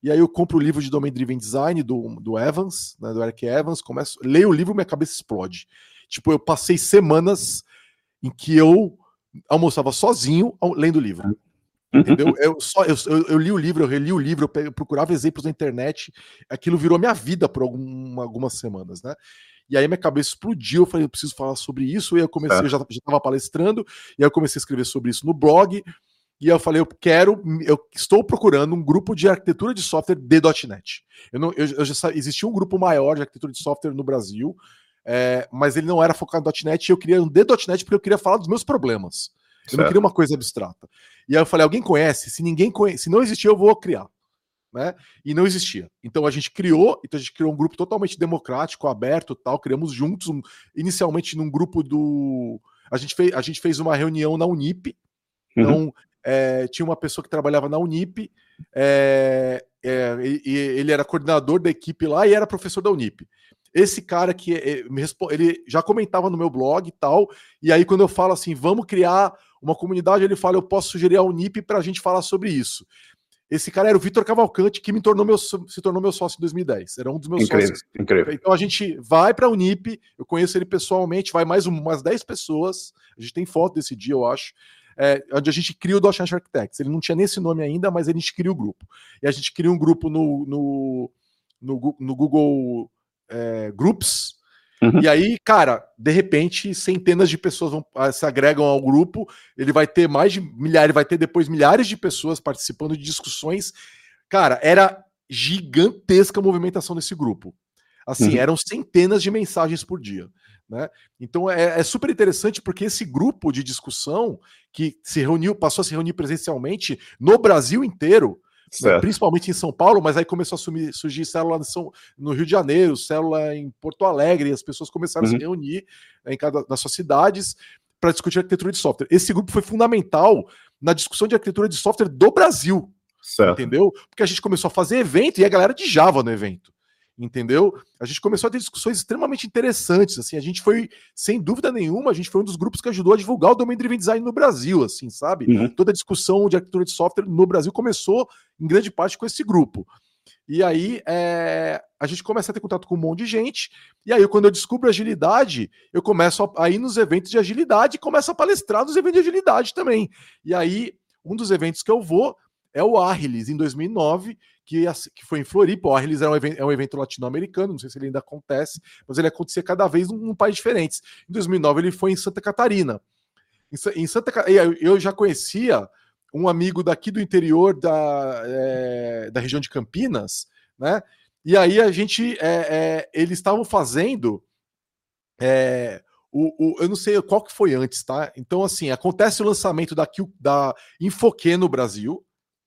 e aí eu compro o livro de Domain Driven Design do Evans, né, do Eric Evans, leio o livro, minha cabeça explode. Tipo, eu passei semanas em que eu almoçava sozinho lendo o livro. Entendeu? Eu li o livro, eu reli o livro, eu procurava exemplos na internet, aquilo virou minha vida por algumas semanas, né? E aí minha cabeça explodiu, eu falei, eu preciso falar sobre isso, e eu comecei, eu já estava palestrando, e aí eu comecei a escrever sobre isso no blog, e eu falei, eu estou procurando um grupo de arquitetura de software de .NET. Existia um grupo maior de arquitetura de software no Brasil, mas ele não era focado em .NET, e eu queria um de .NET porque eu queria falar dos meus problemas. Eu não queria uma coisa abstrata. E aí eu falei, alguém conhece? Se ninguém conhece, se não existir, eu vou criar. Né? E não existia. Então a gente criou um grupo totalmente democrático, aberto, tal, criamos juntos, inicialmente num grupo do... A gente fez uma reunião na Unip, então tinha uma pessoa que trabalhava na Unip, e ele era coordenador da equipe lá e era professor da Unip. Esse cara que ele já comentava no meu blog e tal, e aí quando eu falo assim, vamos criar uma comunidade, ele fala, eu posso sugerir a Unip para a gente falar sobre isso. Esse cara era o Vitor Cavalcante, que se tornou meu sócio em 2010. Era um dos meus sócios. Incrível. Então a gente vai para a Unip, eu conheço ele pessoalmente, vai mais umas 10 pessoas, a gente tem foto desse dia, eu acho, onde a gente cria o .NET Architects. Ele não tinha nem esse nome ainda, mas a gente cria o grupo. E a gente cria um grupo no Google Groups. E aí, cara, de repente, centenas de pessoas se agregam ao grupo, ele vai ter vai ter depois milhares de pessoas participando de discussões. Cara, era gigantesca a movimentação desse grupo. Assim, eram centenas de mensagens por dia. Né? Então é super interessante porque esse grupo de discussão que passou a se reunir presencialmente no Brasil inteiro, né, principalmente em São Paulo, mas aí começou a surgir célula no Rio de Janeiro, célula em Porto Alegre, e as pessoas começaram a se reunir nas suas cidades para discutir arquitetura de software. Esse grupo foi fundamental na discussão de arquitetura de software do Brasil, entendeu? Porque a gente começou a fazer evento e a galera de Java no evento. Entendeu? A gente começou a ter discussões extremamente interessantes, assim, a gente foi, sem dúvida nenhuma, a gente foi um dos grupos que ajudou a divulgar o Domain Driven Design no Brasil, assim, sabe? Toda a discussão de arquitetura de software no Brasil começou, em grande parte, com esse grupo. E aí, a gente começa a ter contato com um monte de gente, e aí, quando eu descubro agilidade, eu começo a ir nos eventos de agilidade e começo a palestrar nos eventos de agilidade também. E aí, um dos eventos que eu vou é o Arlis, em 2009, que foi em Floripa. O Arlis é um evento latino-americano, não sei se ele ainda acontece, mas ele acontecia cada vez num país diferente. Em 2009 ele foi em Santa Catarina. Eu já conhecia um amigo daqui do interior da região de Campinas, né? E aí eles estavam fazendo eu não sei qual que foi antes, tá? Então, assim, acontece o lançamento da Infoque no Brasil,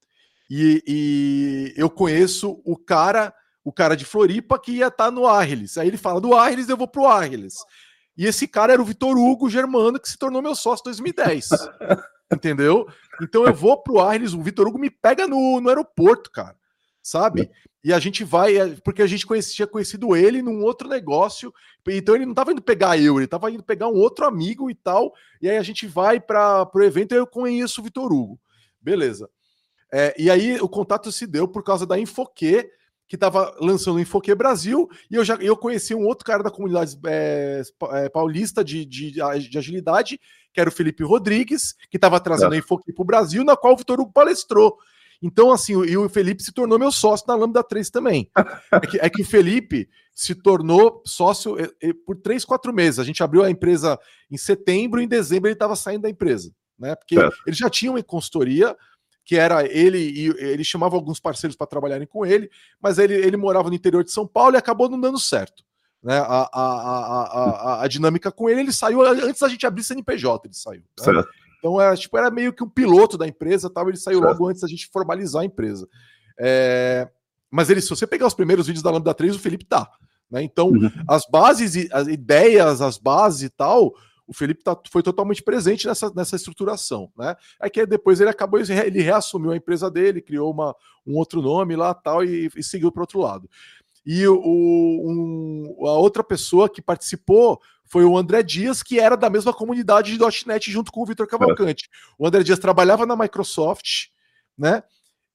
e eu conheço o cara de Floripa que ia estar no Arlis. Aí ele fala do Arlis, eu vou pro Arlis. E esse cara era o Vitor Hugo Germano, que se tornou meu sócio em 2010. Entendeu? Então eu vou pro Arlis, o Vitor Hugo me pega no aeroporto, cara. Sabe? E a gente vai, porque a gente tinha conhecido ele num outro negócio, então ele não estava indo pegar ele estava indo pegar um outro amigo e tal, e aí a gente vai para o evento e eu conheço o Vitor Hugo. Beleza. E aí o contato se deu por causa da Infoque, que estava lançando o Infoque Brasil, e eu conheci um outro cara da comunidade paulista de agilidade, que era o Felipe Rodrigues, que estava trazendo a Infoque para o Brasil, na qual o Vitor Hugo palestrou. Então, assim, o Felipe se tornou meu sócio na Lambda 3 também. É que o Felipe se tornou sócio por 3, 4 meses. A gente abriu a empresa em setembro, em dezembro ele estava saindo da empresa, né? Porque ele já tinha uma consultoria, que era ele, e ele chamava alguns parceiros para trabalharem com ele, mas ele morava no interior de São Paulo e acabou não dando certo. Né? A dinâmica com ele saiu antes da gente abrir CNPJ, ele saiu. Né? Então era meio que um piloto da empresa, tal, ele saiu logo antes da gente formalizar a empresa. Mas se você pegar os primeiros vídeos da Lambda 3, o Felipe tá. Né? Então, as bases, as ideias, as bases e tal, o Felipe foi totalmente presente nessa estruturação. Né? É que depois ele reassumiu a empresa dele, criou um outro nome lá tal, e seguiu para o outro lado. E a outra pessoa que participou foi o André Dias, que era da mesma comunidade de .NET junto com o Vitor Cavalcante. O André Dias trabalhava na Microsoft, né?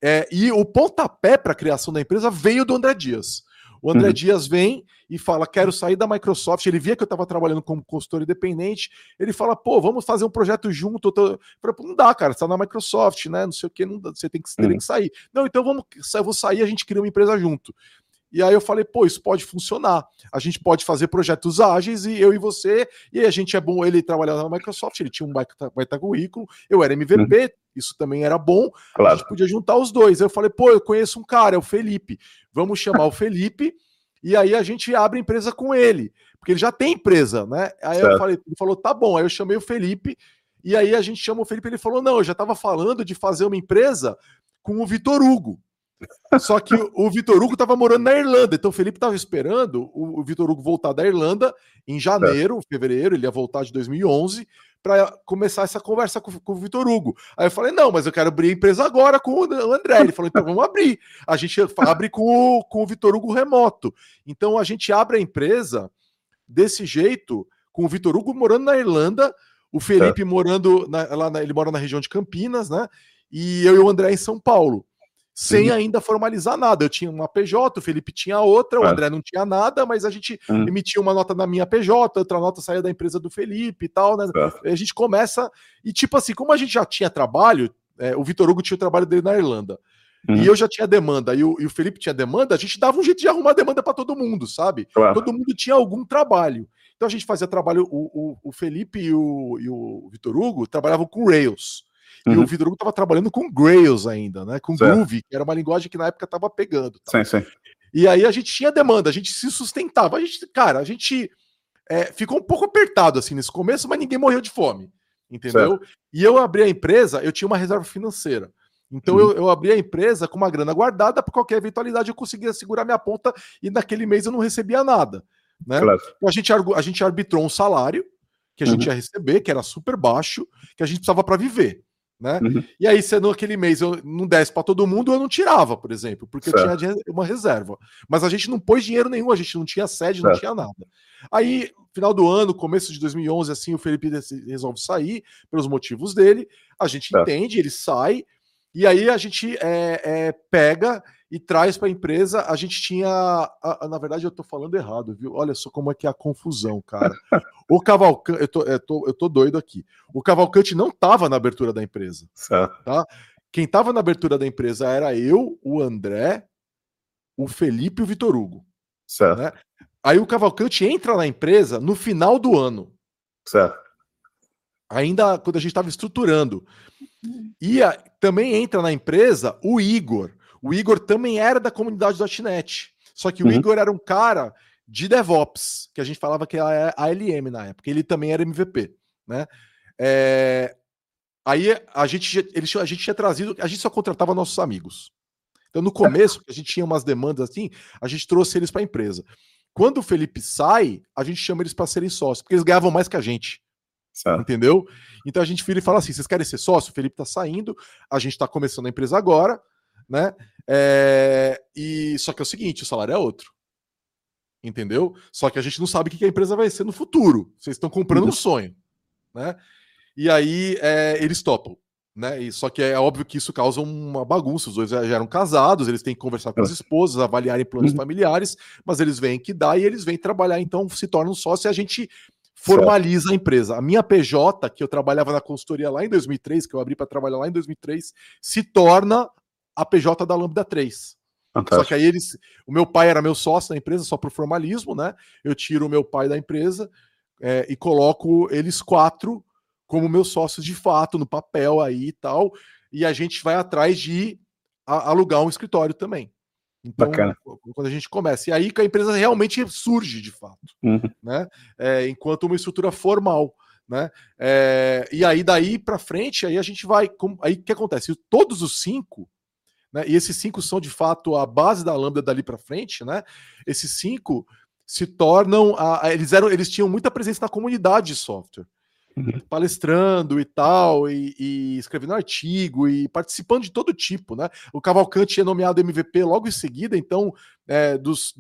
E o pontapé para a criação da empresa veio do André Dias. O André Dias vem e fala, quero sair da Microsoft. Ele via que eu estava trabalhando como consultor independente. Ele fala, pô, vamos fazer um projeto junto. Eu falei, não dá, cara, você tá na Microsoft, né? Não sei o que, não dá, você tem que sair. Não, então eu vou sair, a gente cria uma empresa junto. E aí eu falei, pô, isso pode funcionar. A gente pode fazer projetos ágeis e eu e você, e aí a gente é bom. Ele trabalhava na Microsoft, ele tinha um baita currículo, eu era MVP, isso também era bom. Claro. A gente podia juntar os dois. Aí eu falei, pô, eu conheço um cara, é o Felipe. Vamos chamar o Felipe e aí a gente abre empresa com ele, porque ele já tem empresa, né? Aí eu falei, ele falou, tá bom. Aí eu chamei o Felipe e aí a gente chamou o Felipe, ele falou, não, eu já estava falando de fazer uma empresa com o Vitor Hugo. Só que o Vitor Hugo estava morando na Irlanda, então o Felipe estava esperando o Vitor Hugo voltar da Irlanda em janeiro, fevereiro, ele ia voltar de 2011 para começar essa conversa com o Vitor Hugo. Aí eu falei, não, mas eu quero abrir a empresa agora com o André. Ele falou, então vamos abrir. A gente abre com o Vitor Hugo remoto. Então a gente abre a empresa desse jeito, com o Vitor Hugo morando na Irlanda, o Felipe morando, ele mora na região de Campinas, né? E eu e o André em São Paulo. Sem ainda formalizar nada. Eu tinha uma PJ, o Felipe tinha outra, o André não tinha nada, mas a gente emitia uma nota na minha PJ, outra nota saía da empresa do Felipe e tal, né? A gente começa, e tipo assim, como a gente já tinha trabalho, o Vitor Hugo tinha o trabalho dele na Irlanda, e eu já tinha demanda, e o Felipe tinha demanda, a gente dava um jeito de arrumar demanda para todo mundo, sabe? Todo mundo tinha algum trabalho. Então a gente fazia trabalho, o Felipe e o Vitor Hugo trabalhavam com Rails. E o Vitor Hugo estava trabalhando com Grails ainda, né? Com Groovy, que era uma linguagem que na época estava pegando. Tá? Sim. E aí a gente tinha demanda, a gente se sustentava. A gente ficou um pouco apertado assim nesse começo, mas ninguém morreu de fome, entendeu? Certo. E eu abri a empresa, eu tinha uma reserva financeira. Então eu abri a empresa com uma grana guardada para qualquer eventualidade eu conseguia segurar minha ponta e naquele mês eu não recebia nada, né? Claro. Então a gente arbitrou um salário que a gente ia receber, que era super baixo, que a gente precisava para viver. Né? E aí, se naquele mês eu não desse para todo mundo, eu não tirava, por exemplo, porque eu tinha uma reserva. Mas a gente não pôs dinheiro nenhum, a gente não tinha sede, não tinha nada. Aí, final do ano, começo de 2011, assim, o Felipe resolve sair pelos motivos dele, a gente entende, ele sai, e aí a gente pega e traz para a empresa. A gente tinha, na verdade, eu tô falando errado, viu? Olha só como é que é a confusão, cara. O Cavalcante, eu tô doido aqui. O Cavalcante não estava na abertura da empresa. Tá? Quem estava na abertura da empresa era eu, o André, o Felipe e o Vitor Hugo. Né? Aí o Cavalcante entra na empresa no final do ano. Ainda quando a gente estava estruturando. E também entra na empresa o Igor. O Igor também era da comunidade .NET. Só que o Igor era um cara de DevOps, que a gente falava que era ALM na época. Ele também era MVP, né? Aí a gente tinha trazido, a gente só contratava nossos amigos. Então no começo, a gente tinha umas demandas assim, a gente trouxe eles para a empresa. Quando o Felipe sai, a gente chama eles para serem sócios, porque eles ganhavam mais que a gente. Entendeu? Então a gente vira e fala assim: vocês querem ser sócio? O Felipe tá saindo, a gente tá começando a empresa agora, né? E só que é o seguinte, o salário é outro. Entendeu? Só que a gente não sabe o que a empresa vai ser no futuro. Vocês estão comprando um sonho, né? E aí eles topam, né? Só que é óbvio que isso causa uma bagunça. Os dois já eram casados, eles têm que conversar com as esposas, avaliarem planos familiares, mas eles veem que dá e eles vêm trabalhar, então se tornam sócios e a gente formaliza a empresa. A minha PJ, que eu trabalhava na consultoria lá em 2003, que eu abri para trabalhar lá em 2003, se torna a PJ da Lambda 3. Fantástico. Só que aí o meu pai era meu sócio na empresa, só por formalismo, né? Eu tiro o meu pai da empresa e coloco eles 4 como meus sócios de fato, no papel aí e tal, e a gente vai atrás de alugar um escritório também. Então, bacana. Quando a gente começa. E aí que a empresa realmente surge, de fato. Né? Enquanto uma estrutura formal. Né? E aí, daí para frente, aí a gente vai... Aí o que acontece? Todos os 5, né? E esses 5 são, de fato, a base da Lambda dali para frente, né? Esses 5 se tornam... Eles tinham muita presença na comunidade de software. Palestrando e tal, e escrevendo artigo e participando de todo tipo, né? O Cavalcante é nomeado MVP logo em seguida, então dos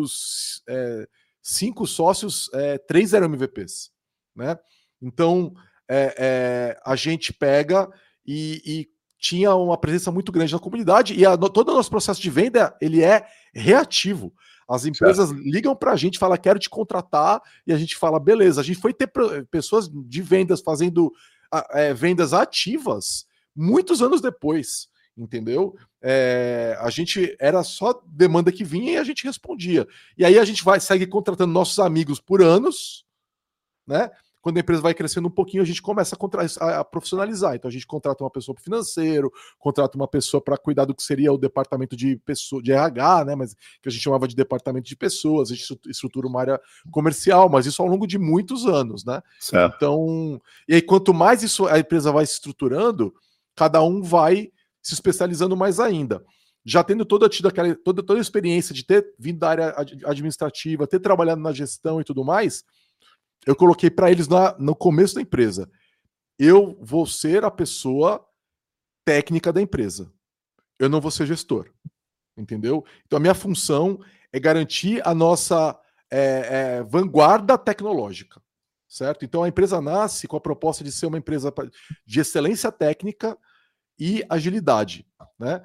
5 sócios, 3 eram MVPs, né? Então a gente pega e tinha uma presença muito grande na comunidade, e todo o nosso processo de venda, ele é reativo. As empresas ligam para a gente, falam, quero te contratar, e a gente fala, beleza. A gente foi ter pessoas de vendas fazendo vendas ativas muitos anos depois, entendeu? A gente era só demanda que vinha e a gente respondia. E aí a gente segue contratando nossos amigos por anos, né? Quando a empresa vai crescendo um pouquinho, a gente começa a profissionalizar. Então a gente contrata uma pessoa para o financeiro, contrata uma pessoa para cuidar do que seria o departamento de RH, né? Mas que a gente chamava de departamento de pessoas, a gente estrutura uma área comercial, mas isso ao longo de muitos anos, né? Certo. Então, e aí quanto mais isso a empresa vai se estruturando, cada um vai se especializando mais ainda. Já tendo toda a experiência de ter vindo da área administrativa, ter trabalhado na gestão e tudo mais, eu coloquei para eles no começo da empresa: eu vou ser a pessoa técnica da empresa. Eu não vou ser gestor. Entendeu? Então a minha função é garantir a nossa vanguarda tecnológica. Certo? Então a empresa nasce com a proposta de ser uma empresa de excelência técnica e agilidade, né?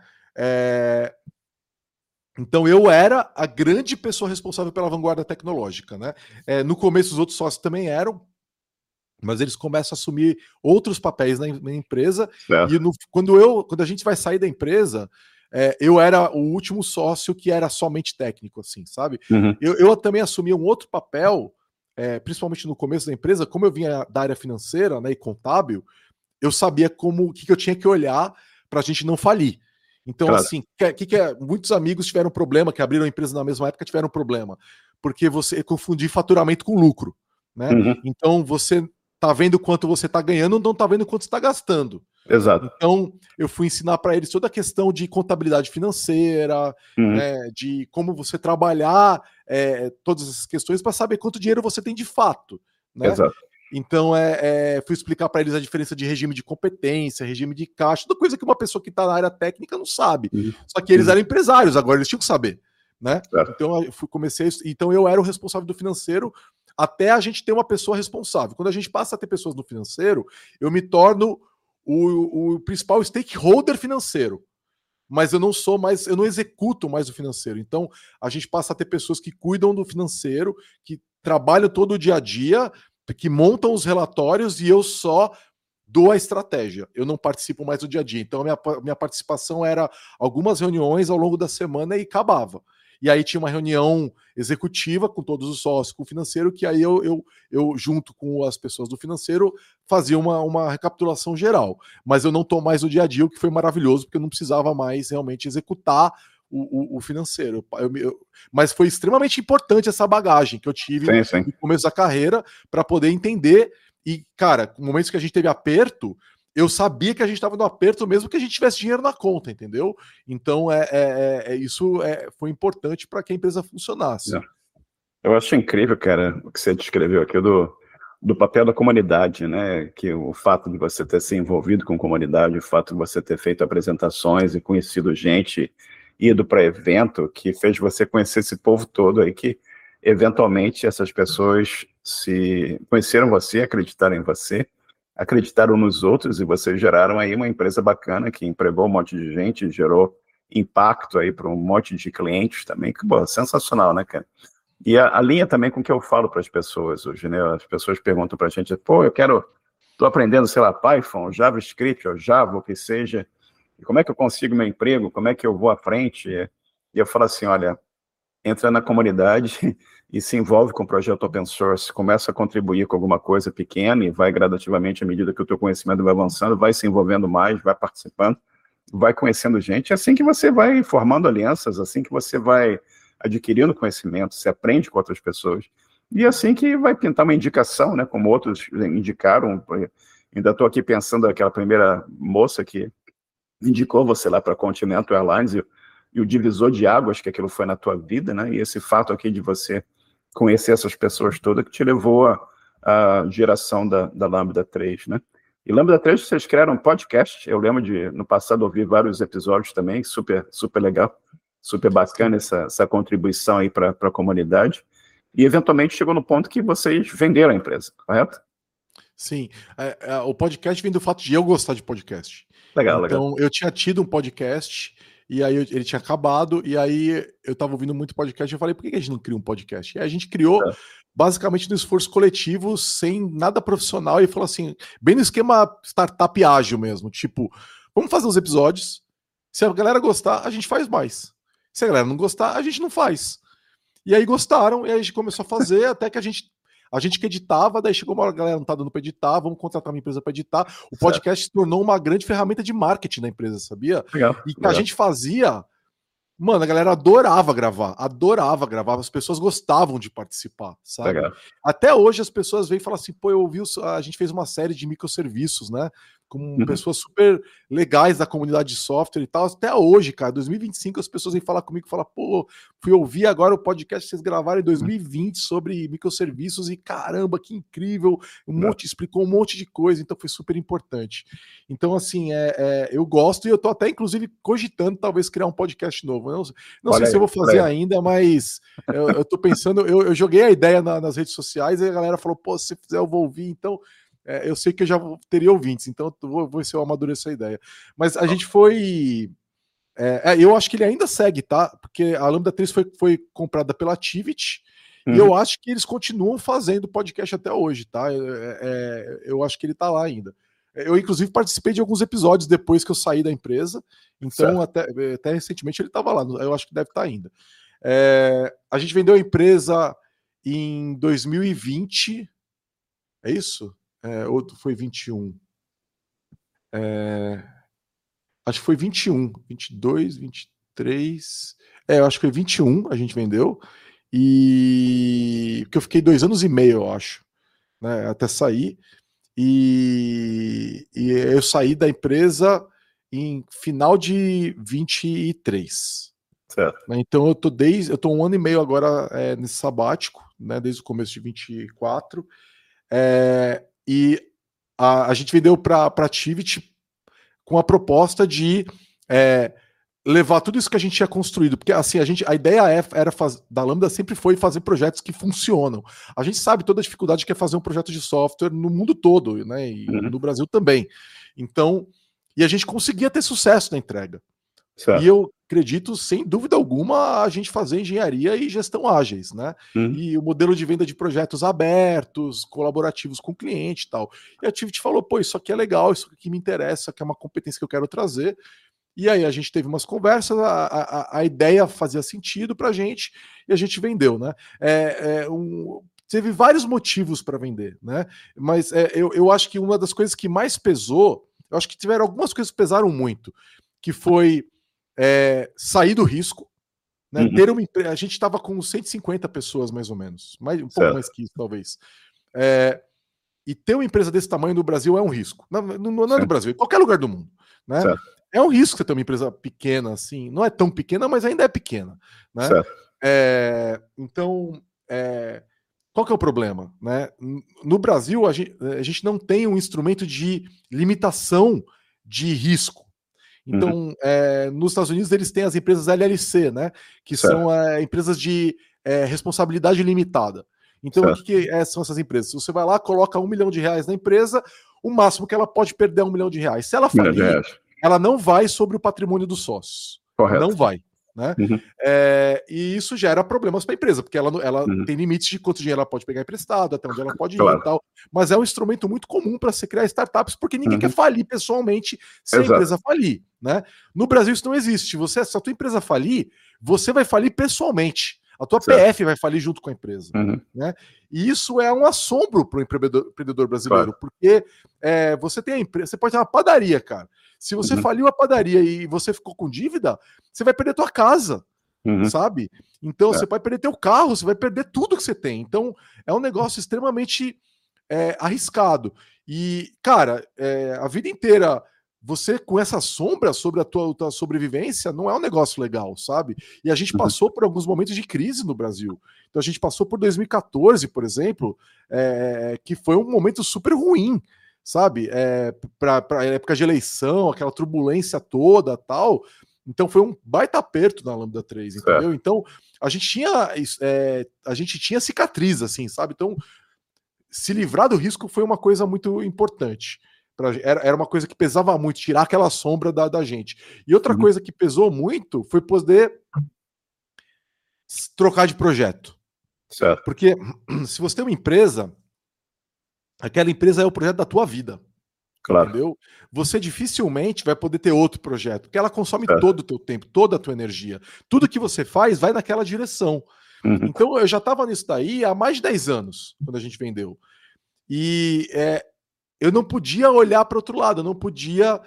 Então eu era a grande pessoa responsável pela vanguarda tecnológica, né? No começo os outros sócios também eram, mas eles começam a assumir outros papéis na empresa. Certo. E quando a gente vai sair da empresa, eu era o último sócio que era somente técnico, assim, sabe? Uhum. Eu também assumi um outro papel, principalmente no começo da empresa, como eu vinha da área financeira, né, e contábil, eu sabia o que eu tinha que olhar para a gente não falir. Então, claro, assim, muitos amigos tiveram problema, que abriram a empresa na mesma época, tiveram problema, porque você confundir faturamento com lucro, né? Uhum. Então, você tá vendo quanto você tá ganhando, não tá vendo quanto você tá gastando. Exato. Então, eu fui ensinar para eles toda a questão de contabilidade financeira, né, de como você trabalhar todas essas questões para saber quanto dinheiro você tem de fato, né? Exato. Então, fui explicar para eles a diferença de regime de competência, regime de caixa, toda coisa que uma pessoa que está na área técnica não sabe. Só que eles eram empresários, agora eles tinham que saber, né? Então, então eu era o responsável do financeiro até a gente ter uma pessoa responsável. Quando a gente passa a ter pessoas no financeiro, eu me torno o principal stakeholder financeiro. Mas eu não executo mais o financeiro. Então, a gente passa a ter pessoas que cuidam do financeiro, que trabalham todo o dia a dia, que montam os relatórios, e eu só dou a estratégia. Eu não participo mais do dia a dia. Então, a minha participação era algumas reuniões ao longo da semana e acabava. E aí tinha uma reunião executiva com todos os sócios, com o financeiro, que aí eu junto com as pessoas do financeiro, fazia uma recapitulação geral. Mas eu não estou mais no dia a dia, o que foi maravilhoso, porque eu não precisava mais realmente executar o financeiro. Mas foi extremamente importante essa bagagem que eu tive no começo da carreira para poder entender. E, cara, no momento que a gente teve aperto, eu sabia que a gente estava no aperto mesmo que a gente tivesse dinheiro na conta, entendeu? Então, isso foi importante para que a empresa funcionasse. Eu acho incrível, cara, o que você descreveu aqui do papel da comunidade, né? Que o fato de você ter se envolvido com a comunidade, o fato de você ter feito apresentações e conhecido gente, ido para evento, que fez você conhecer esse povo todo aí, que eventualmente essas pessoas se conheceram você, acreditaram em você, acreditaram nos outros, e vocês geraram aí uma empresa bacana que empregou um monte de gente, gerou impacto aí para um monte de clientes também, que, pô, sensacional, né, cara? E a linha também com que eu falo para as pessoas hoje, né? As pessoas perguntam para a gente, pô, estou aprendendo, sei lá, Python, JavaScript, ou Java, o que seja, e como é que eu consigo meu emprego, como é que eu vou à frente? E eu falo assim, olha, entra na comunidade e se envolve com o projeto open source, começa a contribuir com alguma coisa pequena e vai gradativamente, à medida que o teu conhecimento vai avançando, vai se envolvendo mais, vai participando, vai conhecendo gente. É assim que você vai formando alianças, assim que você vai adquirindo conhecimento, se aprende com outras pessoas. E assim que vai pintar uma indicação, né, como outros indicaram. Ainda estou aqui pensando naquela primeira moça que indicou você lá para a Continental Airlines e o divisor de águas que aquilo foi na tua vida, né? E esse fato aqui de você conhecer essas pessoas todas que te levou à geração da Lambda 3, né? E Lambda 3, vocês criaram um podcast, eu lembro de, no passado, ouvir vários episódios também, super, super legal, super bacana essa contribuição aí para a comunidade, e eventualmente chegou no ponto que vocês venderam a empresa, correto? Sim, o podcast vem do fato de eu gostar de podcast. Legal, legal. Então, eu tinha tido um podcast, e aí ele tinha acabado, e aí eu tava ouvindo muito podcast, e eu falei, por que a gente não cria um podcast? E aí a gente criou, basicamente, no esforço coletivo, sem nada profissional, e falou assim, bem no esquema startup ágil mesmo, tipo, vamos fazer os episódios, se a galera gostar, a gente faz mais. Se a galera não gostar, a gente não faz. E aí gostaram, e aí a gente começou a fazer, até que a gente que editava, daí chegou uma hora, a galera não tá dando para editar, vamos contratar uma empresa para editar. O podcast se tornou uma grande ferramenta de marketing da empresa, sabia? Legal, e que a gente fazia, mano, a galera adorava gravar, as pessoas gostavam de participar, sabe? Legal. Até hoje as pessoas vêm e falam assim, pô, eu ouvi, a gente fez uma série de microserviços, né? Com pessoas super legais da comunidade de software e tal. Até hoje, cara, 2025, as pessoas vêm falar comigo e falam, pô, fui ouvir agora o podcast que vocês gravaram em 2020 sobre microserviços e caramba, que incrível, explicou um monte de coisa, então foi super importante. Então, assim, eu gosto e eu tô até, inclusive, cogitando talvez criar um podcast novo. Não sei se eu vou fazer ainda, mas eu tô pensando, eu joguei a ideia nas redes sociais e a galera falou, pô, se fizer eu vou ouvir, então eu sei que eu já teria ouvintes, então vou ver se eu amadureço a ideia. Mas a gente foi... eu acho que ele ainda segue, tá? Porque a Lambda 3 foi comprada pela Tivit, e eu acho que eles continuam fazendo podcast até hoje, tá? Eu acho que ele tá lá ainda. Eu, inclusive, participei de alguns episódios depois que eu saí da empresa, então até recentemente ele estava lá, eu acho que deve estar ainda. A gente vendeu a empresa em 2020, é isso? Ou foi 21? Acho que foi 21, 22, 23. Eu acho que foi 21 a gente vendeu. E porque eu fiquei 2 anos e meio, eu acho, né, até sair. E eu saí da empresa em final de 23. Certo. Então eu tô 1 ano e meio agora nesse sabático, né, desde o começo de 24. E a gente vendeu para a Tivit com a proposta de levar tudo isso que a gente tinha construído, porque assim, a ideia da Lambda sempre foi fazer projetos que funcionam. A gente sabe toda a dificuldade que é fazer um projeto de software no mundo todo, né, e no Brasil também. Então, e a gente conseguia ter sucesso na entrega. Certo. E eu acredito, sem dúvida alguma, a gente fazer engenharia e gestão ágeis, né? E o modelo de venda de projetos abertos, colaborativos com o cliente e tal. E a Tivit falou, pô, isso aqui é legal, isso aqui me interessa, isso aqui é uma competência que eu quero trazer. E aí a gente teve umas conversas, a ideia fazia sentido pra gente, e a gente vendeu, né? Teve vários motivos para vender, né? Mas eu acho que uma das coisas que mais pesou, eu acho que tiveram algumas coisas que pesaram muito, que foi sair do risco, né? Ter uma empresa. A gente estava com 150 pessoas, mais ou menos, um pouco mais que isso, talvez. E ter uma empresa desse tamanho no Brasil é um risco. Não é do Brasil, em qualquer lugar do mundo, né? É um risco você ter uma empresa pequena assim. Não é tão pequena, mas ainda é pequena, né? Então, qual que é o problema, né? No Brasil, a gente não tem um instrumento de limitação de risco. Então, nos Estados Unidos, eles têm as empresas LLC, né? Que são empresas de responsabilidade limitada. Então, o que são essas empresas? Você vai lá, coloca R$1 milhão na empresa, o máximo que ela pode perder é R$1 milhão. Se ela falir, ela não vai sobre o patrimônio dos sócios. Correto. Não vai. Né? E isso gera problemas para a empresa, porque ela tem limites de quanto dinheiro ela pode pegar emprestado, até onde ela pode ir e tal. Mas é um instrumento muito comum para se criar startups, porque ninguém quer falir pessoalmente se a empresa falir. Né? No Brasil isso não existe. Se a tua empresa falir, você vai falir pessoalmente. A tua PF vai falir junto com a empresa. Né? E isso é um assombro para o empreendedor brasileiro, porque você tem a empresa, você pode ter uma padaria, cara. Se você faliu a padaria e você ficou com dívida, você vai perder tua casa, sabe? Então você vai perder teu carro, você vai perder tudo que você tem. Então é um negócio extremamente arriscado. E, cara, a vida inteira você com essa sombra sobre a tua sobrevivência não é um negócio legal, sabe? E a gente passou por alguns momentos de crise no Brasil. Então a gente passou por 2014, por exemplo, que foi um momento super ruim, sabe? Para a época de eleição, aquela turbulência toda tal. Então foi um baita aperto na Lambda 3, entendeu? Então a gente tinha cicatriz, assim, sabe? Então se livrar do risco foi uma coisa muito importante Era uma coisa que pesava muito, tirar aquela sombra da gente. E outra coisa que pesou muito foi poder trocar de projeto. Certo. Porque se você tem uma empresa, aquela empresa é o projeto da tua vida. Claro. Entendeu? Você dificilmente vai poder ter outro projeto, porque ela consome Certo. todo o teu tempo, toda a tua energia. Tudo que você faz vai naquela direção. Então eu já estava nisso daí há mais de 10 anos, quando a gente vendeu. E eu não podia olhar para outro lado, eu não podia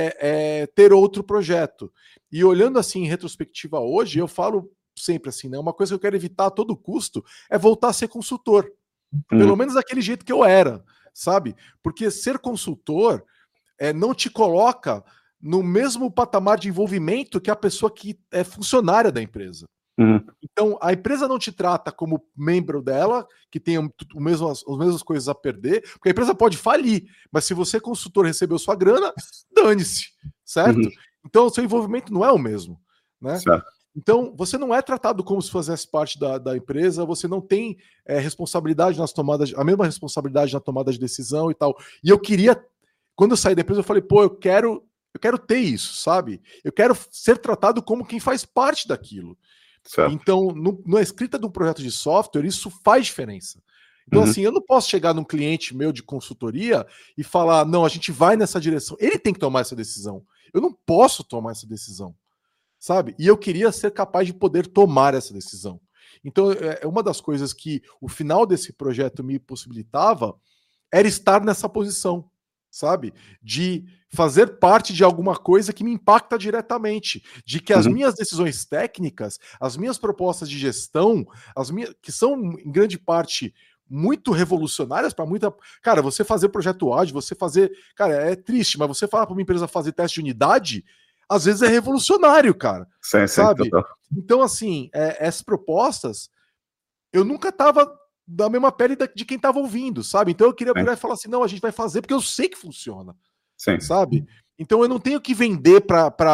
ter outro projeto. E olhando assim em retrospectiva hoje, eu falo sempre assim, né? Uma coisa que eu quero evitar a todo custo é voltar a ser consultor. Pelo menos daquele jeito que eu era, sabe? Porque ser consultor não te coloca no mesmo patamar de envolvimento que a pessoa que é funcionária da empresa. Então, a empresa não te trata como membro dela, que tem as mesmas coisas a perder, porque a empresa pode falir, mas se você, consultor, recebeu sua grana, dane-se, certo? Então, o seu envolvimento não é o mesmo, né? Certo. Então, você não é tratado como se fizesse parte da empresa, você não tem responsabilidade nas tomadas, a mesma responsabilidade na tomada de decisão e tal. E eu queria, quando eu saí da empresa, eu falei, pô, eu quero ter isso, sabe? Eu quero ser tratado como quem faz parte daquilo. Certo. Então, na escrita de um projeto de software, isso faz diferença. Então, assim, eu não posso chegar num cliente meu de consultoria e falar, não, a gente vai nessa direção. Ele tem que tomar essa decisão. Eu não posso tomar essa decisão, sabe? E eu queria ser capaz de poder tomar essa decisão. Então, uma das coisas que o final desse projeto me possibilitava era estar nessa posição, sabe? De fazer parte de alguma coisa que me impacta diretamente, de que as minhas decisões técnicas, as minhas propostas de gestão, que são em grande parte muito revolucionárias para muita. Cara, você fazer projeto ágil, você fazer. Cara, é triste, mas você falar para uma empresa fazer teste de unidade, às vezes é revolucionário, cara. Sim, sabe? Total. Então, assim, essas propostas, eu nunca estava da mesma pele de quem estava ouvindo, sabe? Então eu queria virar e falar assim, não, a gente vai fazer porque eu sei que funciona, sabe? Então eu não tenho que vender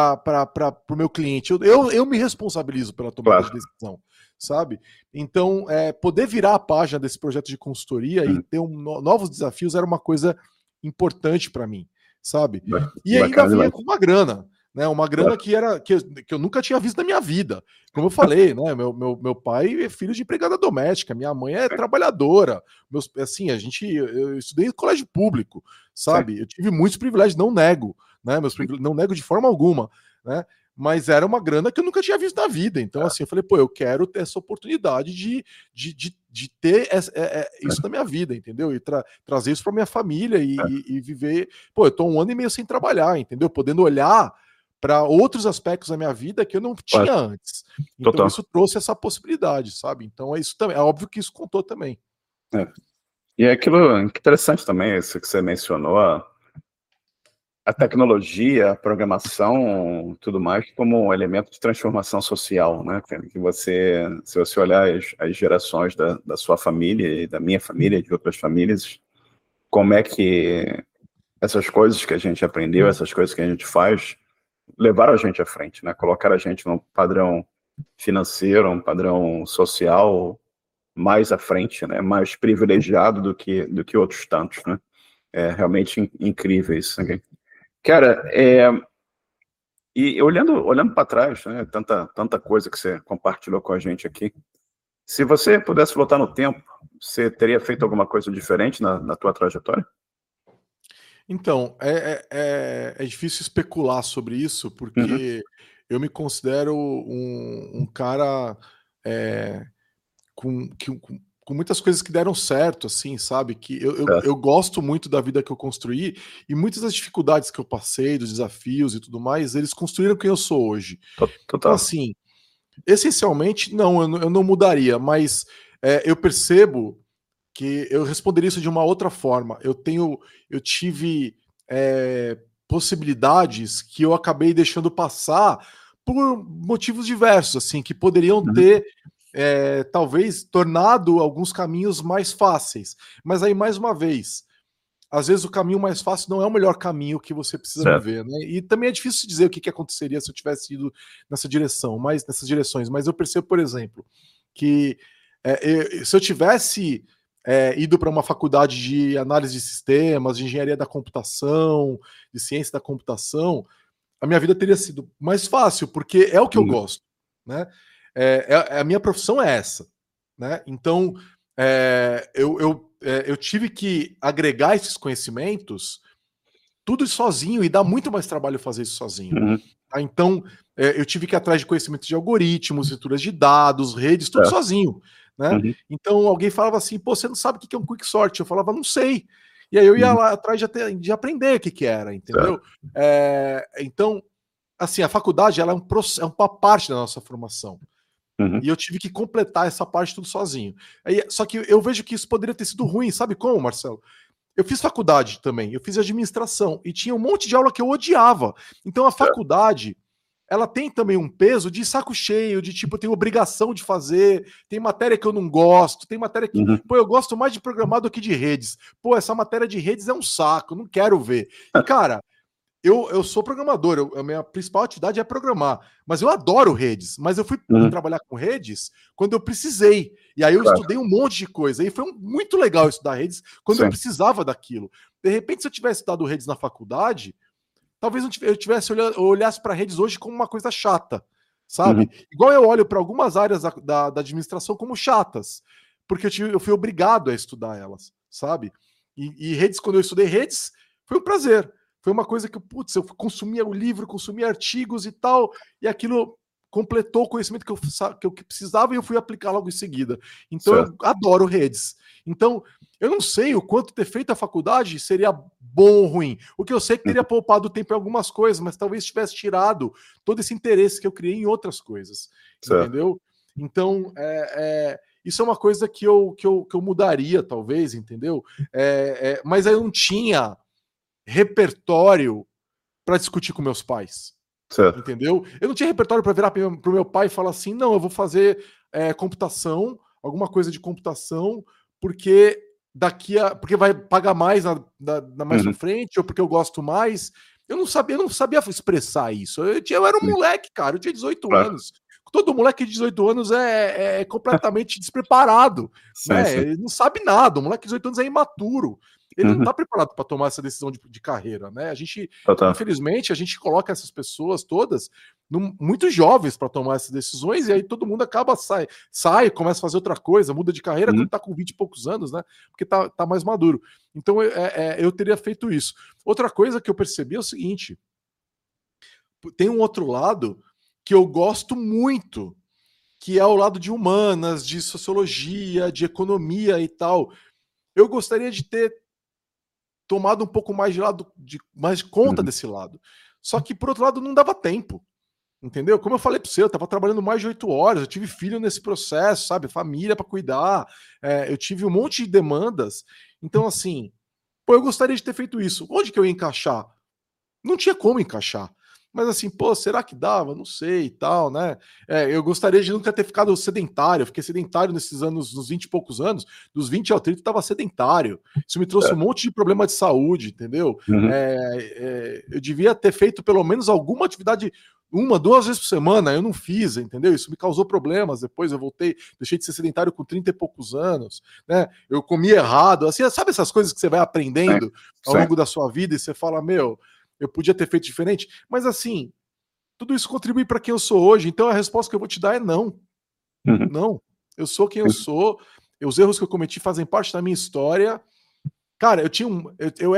para o meu cliente, eu me responsabilizo pela tomada de decisão, sabe? Então, poder virar a página desse projeto de consultoria e ter novos desafios era uma coisa importante para mim, sabe? E ainda vinha com uma grana, né? Uma grana que eu nunca tinha visto na minha vida. Como eu falei, né? Meu pai é filho de empregada doméstica, minha mãe é trabalhadora. Assim, eu estudei em colégio público, sabe? Sim. Eu tive muitos privilégios, não nego, né? Não nego de forma alguma, né? Mas era uma grana que eu nunca tinha visto na vida. Então, assim, eu falei, pô, eu quero ter essa oportunidade de ter isso na minha vida, entendeu? E trazer isso para minha família e viver. Pô, eu tô 1 ano e meio sem trabalhar, entendeu? Podendo olhar para outros aspectos da minha vida que eu não tinha antes. Então, isso trouxe essa possibilidade, sabe? Então, isso também. É óbvio que isso contou também. E é aquilo interessante também, isso que você mencionou, a tecnologia, a programação, tudo mais, como um elemento de transformação social, né? Que você, se você olhar as gerações da sua família, e da minha família, de outras famílias, como é que essas coisas que a gente aprendeu, essas coisas que a gente faz, levaram a gente à frente, né? Colocaram a gente num padrão financeiro, um padrão social mais à frente, né? Mais privilegiado do que outros tantos, né? É realmente incrível isso. Né? Cara, e olhando para trás, né? Tanta coisa que você compartilhou com a gente aqui. Se você pudesse voltar no tempo, você teria feito alguma coisa diferente na tua trajetória? Então, é difícil especular sobre isso, porque eu me considero um cara com muitas coisas que deram certo, assim, sabe? Que eu gosto muito da vida que eu construí e muitas das dificuldades que eu passei, dos desafios e tudo mais, eles construíram quem eu sou hoje. Total. Então, assim, essencialmente, não, eu não mudaria, mas eu percebo que eu responderia isso de uma outra forma. Eu tive possibilidades que eu acabei deixando passar por motivos diversos, assim, que poderiam ter talvez tornado alguns caminhos mais fáceis. Mas aí, mais uma vez, às vezes o caminho mais fácil não é o melhor caminho que você precisa viver, né? E também é difícil dizer o que aconteceria se eu tivesse ido nessas direções, mas eu percebo, por exemplo, que se eu tivesse ido para uma faculdade de análise de sistemas, de engenharia da computação, de ciência da computação, a minha vida teria sido mais fácil, porque é o que eu gosto, né? A minha profissão é essa, né? Então, eu tive que agregar esses conhecimentos tudo sozinho, e dá muito mais trabalho fazer isso sozinho. Tá? Então, eu tive que ir atrás de conhecimentos de algoritmos, estruturas de dados, redes, tudo sozinho. Né? Então, alguém falava assim, pô, você não sabe o que é um quicksort? Eu falava, não sei. E aí eu ia lá atrás de aprender o que era, entendeu? Então, assim, a faculdade ela é uma parte da nossa formação. E eu tive que completar essa parte tudo sozinho. Só que eu vejo que isso poderia ter sido ruim, sabe como, Marcelo? Eu fiz faculdade também, eu fiz administração, e tinha um monte de aula que eu odiava. Então a faculdade, ela tem também um peso de saco cheio, de tipo, eu tenho obrigação de fazer, tem matéria que eu não gosto, tem matéria que, pô, eu gosto mais de programar do que de redes. Pô, essa matéria de redes é um saco, não quero ver. E, cara, eu sou programador, a minha principal atividade é programar, mas eu adoro redes, mas eu fui trabalhar com redes quando eu precisei, e aí eu estudei um monte de coisa, e foi muito legal estudar redes quando eu precisava daquilo. De repente, se eu tivesse estudado redes na faculdade, talvez eu olhasse para redes hoje como uma coisa chata, sabe? Igual eu olho para algumas áreas da administração como chatas, porque eu fui obrigado a estudar elas, sabe? E redes, quando eu estudei redes, foi um prazer. Foi uma coisa que, eu consumia o livro, consumia artigos e tal, e aquilo completou o conhecimento que eu precisava, e eu fui aplicar logo em seguida. Então, eu adoro redes. Então, eu não sei o quanto ter feito a faculdade seria bom ou ruim. O que eu sei é que teria poupado tempo em algumas coisas, mas talvez tivesse tirado todo esse interesse que eu criei em outras coisas. Entendeu? Então, isso é uma coisa que eu mudaria, talvez, entendeu? Mas aí eu não tinha repertório para discutir com meus pais. Entendeu? Eu não tinha repertório para virar para o meu pai e falar assim, não, eu vou fazer computação, alguma coisa de computação, porque porque vai pagar mais mais pra frente, ou porque eu gosto mais. Eu não sabia expressar isso. Eu era um moleque, cara, eu tinha 18 anos. Todo moleque de 18 anos é completamente despreparado. Né? Ele não sabe nada. O moleque de 18 anos é imaturo. Ele não está preparado para tomar essa decisão de carreira, né? Infelizmente, a gente coloca essas pessoas todas muito jovens para tomar essas decisões, e aí todo mundo acaba sai, começa a fazer outra coisa, muda de carreira quando está com 20 e poucos anos, né? Porque tá mais maduro. Então eu teria feito isso. Outra coisa que eu percebi é o seguinte: tem um outro lado que eu gosto muito, que é o lado de humanas, de sociologia, de economia e tal. Eu gostaria de ter tomado um pouco mais mais conta desse lado. Só que, por outro lado, não dava tempo. Entendeu? Como eu falei para você, eu estava trabalhando mais de 8 horas, eu tive filho nesse processo, sabe? Família para cuidar, eu tive um monte de demandas. Então, assim, eu gostaria de ter feito isso. Onde que eu ia encaixar? Não tinha como encaixar. Mas assim, será que dava? Não sei e tal, né? Eu gostaria de nunca ter ficado sedentário. Eu fiquei sedentário nesses anos, nos 20 e poucos anos, dos 20 ao 30 eu estava sedentário. Isso me trouxe um monte de problema de saúde, entendeu? Eu devia ter feito pelo menos alguma atividade 1-2 vezes por semana, eu não fiz, entendeu? Isso me causou problemas. Depois eu voltei, deixei de ser sedentário com 30 e poucos anos, né? Eu comia errado, assim, sabe essas coisas que você vai aprendendo ao longo da sua vida e você fala, eu podia ter feito diferente, mas assim, tudo isso contribui para quem eu sou hoje, então a resposta que eu vou te dar é não. Não, eu sou quem eu sou, os erros que eu cometi fazem parte da minha história. Cara, eu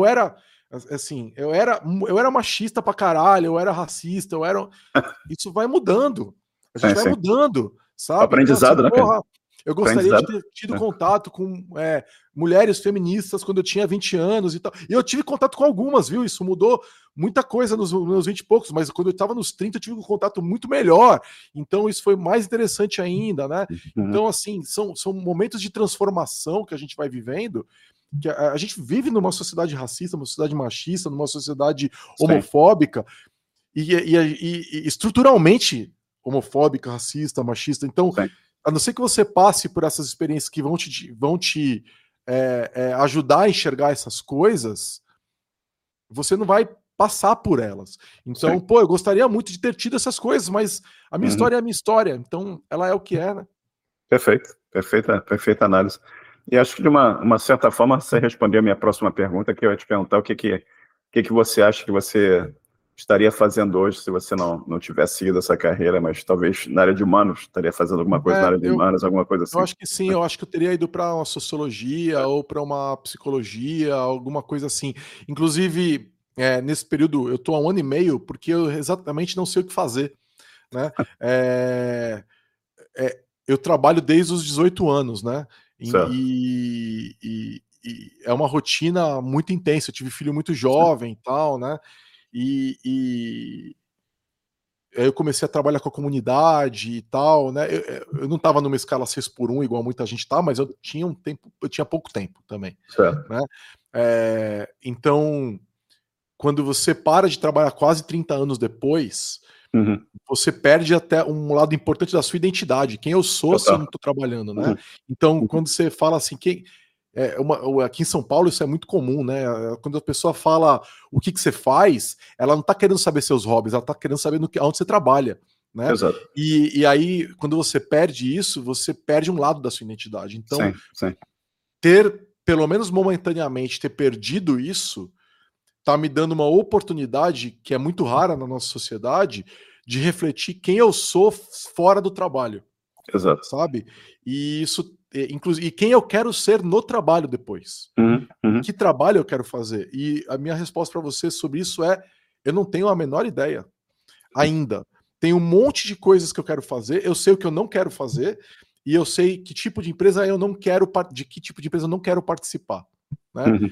era machista pra caralho, eu era racista, isso vai mudando, a gente vai mudando, sabe? Aprendizado, então, assim, né, cara? Eu gostaria de ter tido contato com mulheres feministas quando eu tinha 20 anos e tal. E eu tive contato com algumas, viu? Isso mudou muita coisa nos meus 20 e poucos, mas quando eu estava nos 30 eu tive um contato muito melhor. Então isso foi mais interessante ainda, né? Então, assim, são momentos de transformação que a gente vai vivendo, que a gente vive numa sociedade racista, numa sociedade machista, numa sociedade homofóbica e estruturalmente homofóbica, racista, machista. Então, a não ser que você passe por essas experiências que vão te ajudar a enxergar essas coisas, você não vai passar por elas. Então, eu gostaria muito de ter tido essas coisas, mas a minha história é a minha história, então ela é o que é, né? Perfeito, perfeita análise. E acho que de uma certa forma você respondeu a minha próxima pergunta, que eu ia te perguntar o que você acha que você estaria fazendo hoje se você não tivesse seguido essa carreira, mas talvez na área de humanos, estaria fazendo alguma coisa na área de humanos, alguma coisa Eu assim. acho que sim, eu acho que eu teria ido para uma sociologia ou para uma psicologia, alguma coisa assim. Inclusive, nesse período, eu estou há 1 ano e meio, porque eu exatamente não sei o que fazer, né? É, eu trabalho desde os 18 anos, né? Certo. E é uma rotina muito intensa. Eu tive filho muito jovem e tal, né? E aí eu comecei a trabalhar com a comunidade e tal, né? Eu não estava numa escala 6x1, igual muita gente tá, mas eu tinha eu tinha pouco tempo também, Certo. né? Então, quando você para de trabalhar quase 30 anos depois, Uhum. você perde até um lado importante da sua identidade. Quem eu sou se eu Total. não estou trabalhando, né? Uhum. Então, Uhum. quando você fala assim, aqui em São Paulo isso é muito comum, né? Quando a pessoa fala o que você faz, ela não está querendo saber seus hobbies, ela está querendo saber onde você trabalha, né? Exato. E aí, quando você perde isso, você perde um lado da sua identidade. Então, Sim, sim. pelo menos momentaneamente, ter perdido isso, tá me dando uma oportunidade que é muito rara na nossa sociedade de refletir quem eu sou fora do trabalho, Exato. sabe? E isso, inclusive, e quem eu quero ser no trabalho depois. Uhum. Uhum. Que trabalho eu quero fazer? E a minha resposta para você sobre isso é: eu não tenho a menor ideia ainda. Tem um monte de coisas que eu quero fazer, eu sei o que eu não quero fazer, e eu sei que tipo de empresa eu não quero, de que tipo de empresa eu não quero participar, né? Uhum.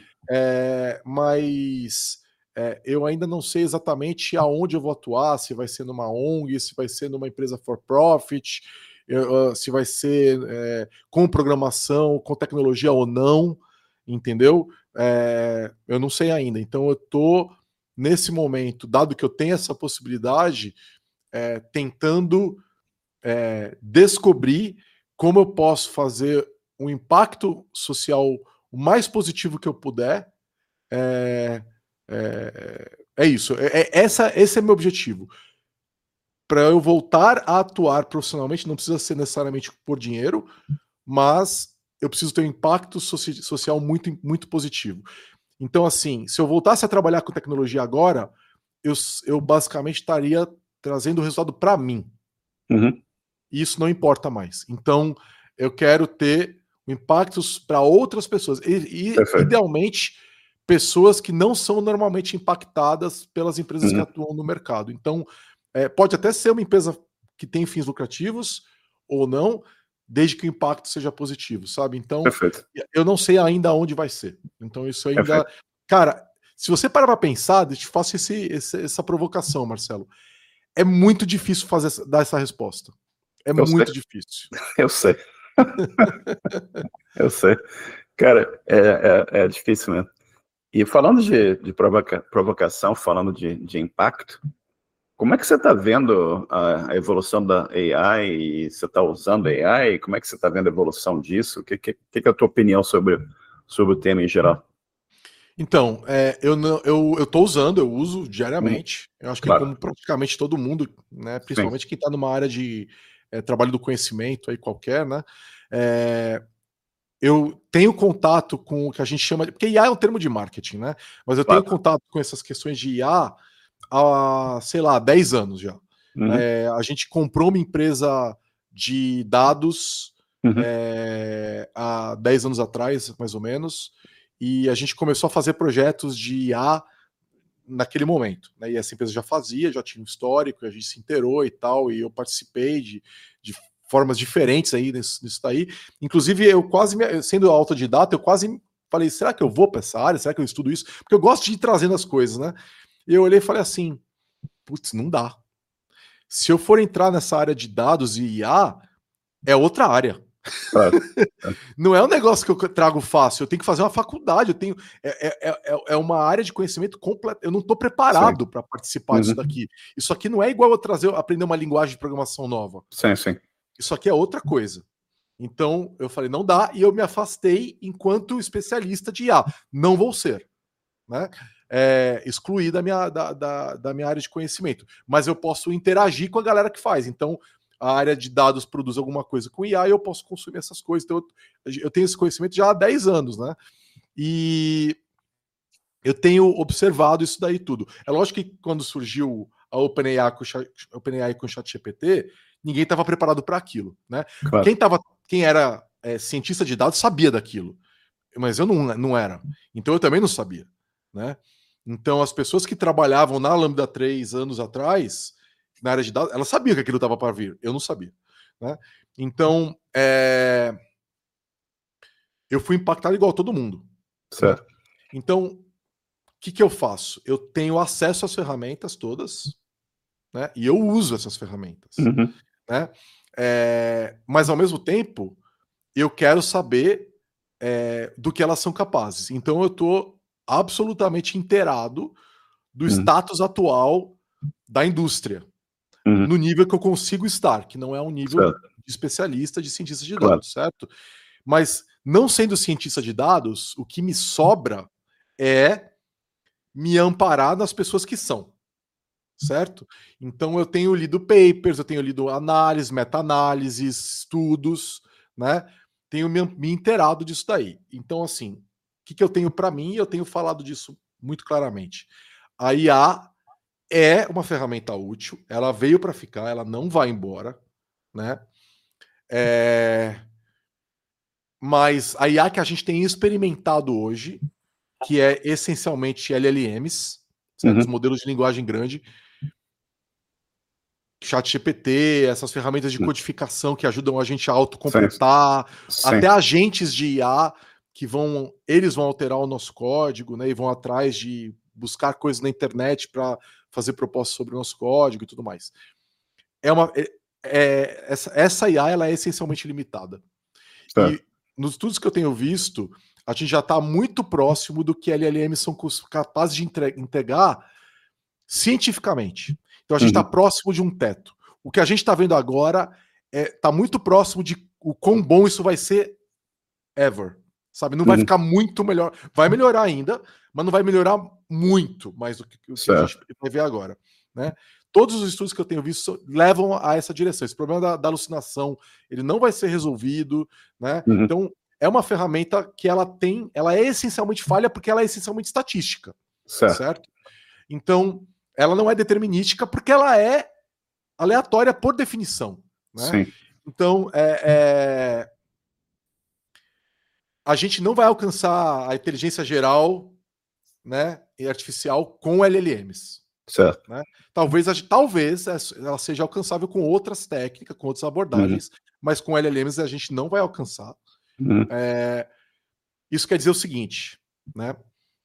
Mas eu ainda não sei exatamente aonde eu vou atuar, se vai ser numa ONG, se vai ser numa empresa for profit, se vai ser com programação, com tecnologia ou não, entendeu? Eu não sei ainda. Então eu tô nesse momento, dado que eu tenho essa possibilidade, tentando descobrir como eu posso fazer um impacto social o mais positivo que eu puder. É isso. Esse é meu objetivo. Para eu voltar a atuar profissionalmente, não precisa ser necessariamente por dinheiro, mas eu preciso ter um impacto social muito, muito positivo. Então, assim, se eu voltasse a trabalhar com tecnologia agora, eu basicamente estaria trazendo o resultado para mim. Uhum. E isso não importa mais. Então, eu quero ter impactos para outras pessoas. E, Perfeito. idealmente, pessoas que não são normalmente impactadas pelas empresas que Uhum. atuam no mercado. Então, pode até ser uma empresa que tem fins lucrativos ou não, desde que o impacto seja positivo, sabe? Então, Perfeito. eu não sei ainda onde vai ser. Então, isso ainda. Perfeito. Cara, se você parar para pensar, eu te faço essa provocação, Marcelo. É muito difícil dar essa resposta. É Eu sei. muito difícil. Eu sei. Eu sei. Cara, é difícil mesmo. E falando de provocação, falando de impacto, como é que você está vendo a evolução da AI? E você está usando AI? Como é que você está vendo a evolução disso? O que é a tua opinião sobre o tema em geral? Então, eu tô usando, eu uso Hum. diariamente. Eu acho que como Claro. praticamente todo mundo, né? Sim. Principalmente quem está numa área de trabalho do conhecimento aí qualquer, né? É, eu tenho contato com o que a gente chama de. Porque IA é um termo de marketing, né? Mas eu tenho Claro. contato com essas questões de IA há, sei lá, 10 anos já. Uhum. A gente comprou uma empresa de dados Uhum. há 10 anos atrás, mais ou menos, e a gente começou a fazer projetos de IA naquele momento. Né? E essa empresa já fazia, já tinha um histórico, a gente se inteirou e tal, e eu participei de formas diferentes aí nisso daí. Inclusive, eu quase, sendo autodidata, eu quase falei, será que eu vou para essa área? Será que eu estudo isso? Porque eu gosto de ir trazendo as coisas, né? E eu olhei e falei assim, putz, não dá. Se eu for entrar nessa área de dados e IA, é outra área. Claro. Não é um negócio que eu trago fácil, eu tenho que fazer uma faculdade, eu tenho. É uma área de conhecimento completa. Eu não estou Sim. preparado para participar disso Uhum. daqui. Isso aqui não é igual eu aprender uma linguagem de programação nova. Sim, sim. Isso aqui é outra coisa. Então eu falei, não dá, e eu me afastei enquanto especialista de IA. Não vou ser, né? Excluir da minha área de conhecimento. Mas eu posso interagir com a galera que faz. Então, a área de dados produz alguma coisa com IA e eu posso consumir essas coisas. Então, eu tenho esse conhecimento já há 10 anos, né? E eu tenho observado isso daí tudo. É lógico que quando surgiu a OpenAI com o ChatGPT, ninguém estava preparado para aquilo, né? Claro. Quem era cientista de dados sabia daquilo, mas eu não era. Então eu também não sabia, né? Então as pessoas que trabalhavam na Lambda 3 anos atrás, na área de dados, elas sabiam que aquilo estava para vir. Eu não sabia, né? Então eu fui impactado igual todo mundo. Certo. Né? Então, o que eu faço? Eu tenho acesso às ferramentas todas, né? E eu uso essas ferramentas. Uhum. Né? Mas, ao mesmo tempo, eu quero saber do que elas são capazes. Então, eu estou absolutamente inteirado do status atual da indústria, no nível que eu consigo estar, que não é um nível de especialista, de cientista de dados, certo? Mas, não sendo cientista de dados, o que me sobra é me amparar nas pessoas que são, certo? Então eu tenho lido papers, eu tenho lido análises, meta-análises, estudos, né? Tenho me inteirado disso daí. Então, assim, o que eu tenho para mim? Eu tenho falado disso muito claramente. A IA é uma ferramenta útil, ela veio para ficar, ela não vai embora, né? Mas a IA que a gente tem experimentado hoje, que é essencialmente LLMs, certo? Os modelos de linguagem grande, ChatGPT, essas ferramentas de codificação que ajudam a gente a autocompletar, até agentes de IA que eles vão alterar o nosso código, né? E vão atrás de buscar coisas na internet para fazer propostas sobre o nosso código e tudo mais. Essa IA ela é essencialmente limitada. E nos estudos que eu tenho visto, a gente já está muito próximo do que LLMs são capazes de entregar cientificamente. Então a gente está próximo de um teto. O que a gente está vendo agora está muito próximo de o quão bom isso vai ser ever. Sabe? Não vai ficar muito melhor. Vai melhorar ainda, mas não vai melhorar muito mais do que o que a gente vai ver agora. Né? Todos os estudos que eu tenho visto levam a essa direção. Esse problema da alucinação, ele não vai ser resolvido. Né? Então, é uma ferramenta que ela é essencialmente falha porque ela é essencialmente estatística. Certo? Então, ela não é determinística porque ela é aleatória por definição. Né? Então, a gente não vai alcançar a inteligência geral, né, e artificial com LLMs. Certo. Né? Talvez ela seja alcançável com outras técnicas, com outras abordagens, mas com LLMs a gente não vai alcançar. Isso quer dizer o seguinte, né?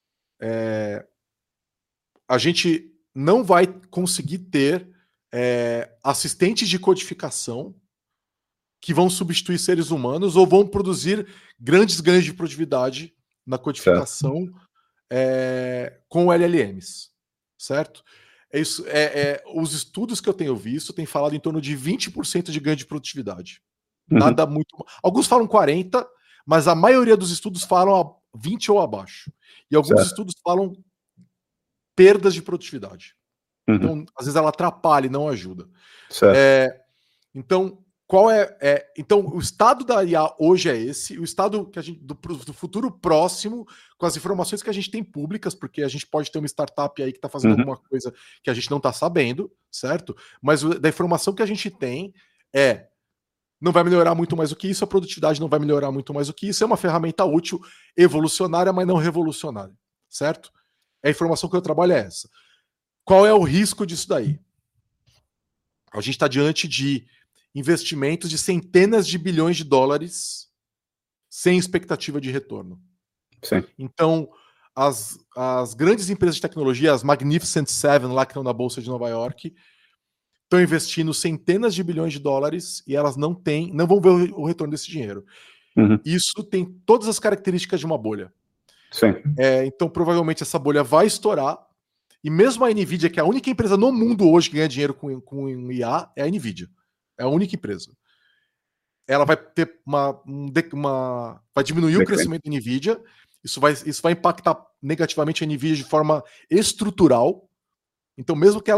A gente não vai conseguir ter assistentes de codificação que vão substituir seres humanos ou vão produzir grandes ganhos de produtividade na codificação com LLMs, certo? Os estudos que eu tenho visto têm falado em torno de 20% de ganho de produtividade. Nada muito. Alguns falam 40%, mas a maioria dos estudos falam 20% ou abaixo. E alguns estudos falam perdas de produtividade. Então, às vezes ela atrapalha e não ajuda. Então, então, o estado da IA hoje é esse, o estado que do futuro próximo, com as informações que a gente tem públicas, porque a gente pode ter uma startup aí que está fazendo alguma coisa que a gente não está sabendo, certo? Mas da informação que a gente tem não vai melhorar muito mais do que isso, a produtividade não vai melhorar muito mais do que isso, é uma ferramenta útil, evolucionária, mas não revolucionária, certo? A informação que eu trabalho é essa. Qual é o risco disso daí? A gente está diante de investimentos de centenas de bilhões de dólares sem expectativa de retorno. Então, as grandes empresas de tecnologia, as Magnificent Seven, lá que estão na Bolsa de Nova York, estão investindo centenas de bilhões de dólares e elas não vão ver o retorno desse dinheiro. Isso tem todas as características de uma bolha. Então, provavelmente, essa bolha vai estourar. E mesmo a NVIDIA, que é a única empresa no mundo hoje que ganha dinheiro com IA, é a NVIDIA. É a única empresa. Ela vai ter vai diminuir o crescimento da NVIDIA. Isso vai impactar negativamente a NVIDIA de forma estrutural. Então, mesmo que ela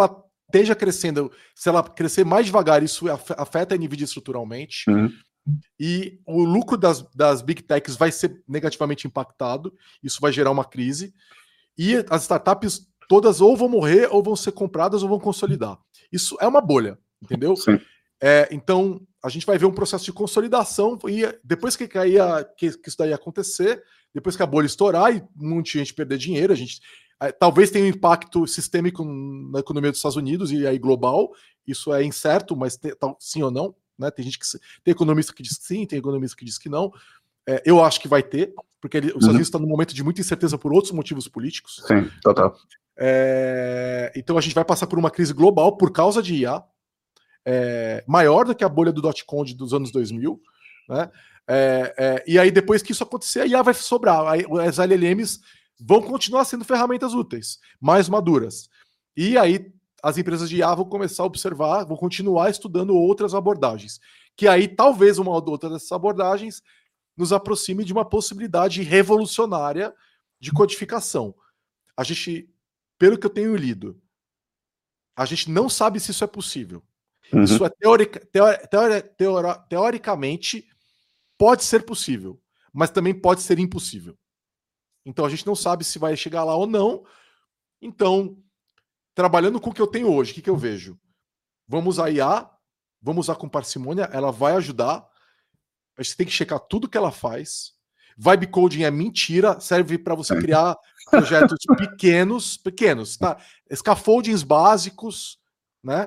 esteja crescendo, se ela crescer mais devagar, isso afeta a Nvidia estruturalmente. E o lucro das Big Techs vai ser negativamente impactado, isso vai gerar uma crise, e as startups todas ou vão morrer, ou vão ser compradas, ou vão consolidar. Isso é uma bolha, entendeu? Sim. Então, a gente vai ver um processo de consolidação, e depois que isso daí acontecer, depois que a bolha estourar e muita gente perder dinheiro, talvez tenha um impacto sistêmico na economia dos Estados Unidos e aí global, isso é incerto, mas sim ou não, né? Tem economista que diz que sim, tem economista que diz que não. Eu acho que vai ter, porque os Estados Unidos estão num momento de muita incerteza por outros motivos políticos. Sim, total. Então a gente vai passar por uma crise global por causa de IA, maior do que a bolha do dot-com dos anos 2000, né? E aí depois que isso acontecer, a IA vai sobrar. As LLMs vão continuar sendo ferramentas úteis, mais maduras. E aí as empresas de IA vão começar a observar, vão continuar estudando outras abordagens. Que aí talvez uma ou outra dessas abordagens nos aproxime de uma possibilidade revolucionária de codificação. A gente, pelo que eu tenho lido, a gente não sabe se isso é possível. Isso teoricamente pode ser possível, mas também pode ser impossível. Então a gente não sabe se vai chegar lá ou não. Então, trabalhando com o que eu tenho hoje, o que eu vejo? Vamos usar IA, vamos usar com parcimônia, ela vai ajudar. A gente tem que checar tudo que ela faz. Vibe coding é mentira, serve para você criar projetos pequenos, tá? Scaffoldings básicos, né?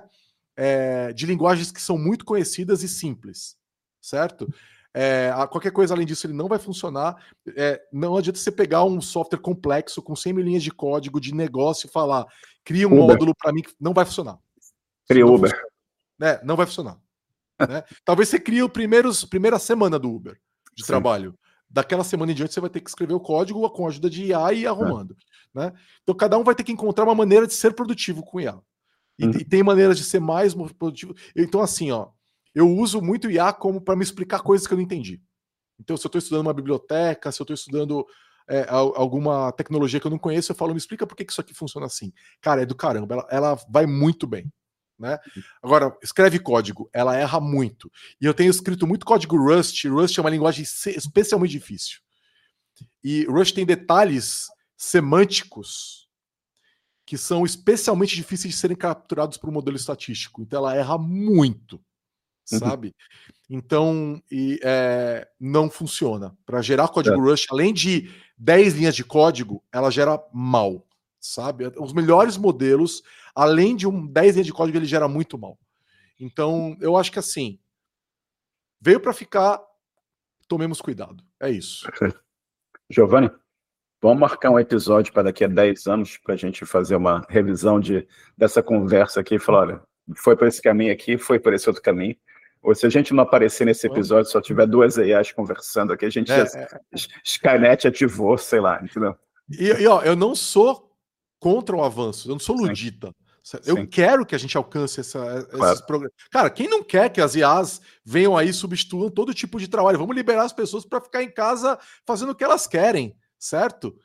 De linguagens que são muito conhecidas e simples, certo? Qualquer coisa além disso ele não vai funcionar. Não adianta você pegar um software complexo com 100 mil linhas de código de negócio e falar, cria um módulo para mim, que não vai funcionar. Cria Uber. Não vai funcionar. Né? Talvez você crie a primeira semana do Uber de trabalho. Daquela semana em diante você vai ter que escrever o código com a ajuda de IA e ir arrumando. Né? Então cada um vai ter que encontrar uma maneira de ser produtivo com IA. E tem maneiras de ser mais produtivo. Então assim, eu uso muito IA como para me explicar coisas que eu não entendi. Então se eu estou estudando uma biblioteca, se eu estou estudando alguma tecnologia que eu não conheço, eu falo, me explica por que isso aqui funciona assim. Cara, é do caramba, ela vai muito bem. Né? Agora, escreve código, ela erra muito. E eu tenho escrito muito código Rust. Rust é uma linguagem especialmente difícil. E Rust tem detalhes semânticos que são especialmente difíceis de serem capturados por um modelo estatístico. Então ela erra muito, sabe? Então, não funciona. Para gerar código Rust, além de 10 linhas de código, ela gera mal, sabe? Os melhores modelos, além de 10 linhas de código, ele gera muito mal. Então, eu acho que assim, veio para ficar, tomemos cuidado. É isso. Giovanni, vamos marcar um episódio para daqui a 10 anos para a gente fazer uma revisão dessa conversa aqui e falar, olha, foi por esse caminho aqui, foi por esse outro caminho. Ou se a gente não aparecer nesse episódio, só tiver duas AIs conversando aqui, a gente Skynet ativou, sei lá, entendeu? Eu não sou contra o avanço, eu não sou ludita. Eu quero que a gente alcance esses programas. Cara, quem não quer que as IAs venham aí e substituam todo tipo de trabalho? Vamos liberar as pessoas para ficar em casa fazendo o que elas querem, certo?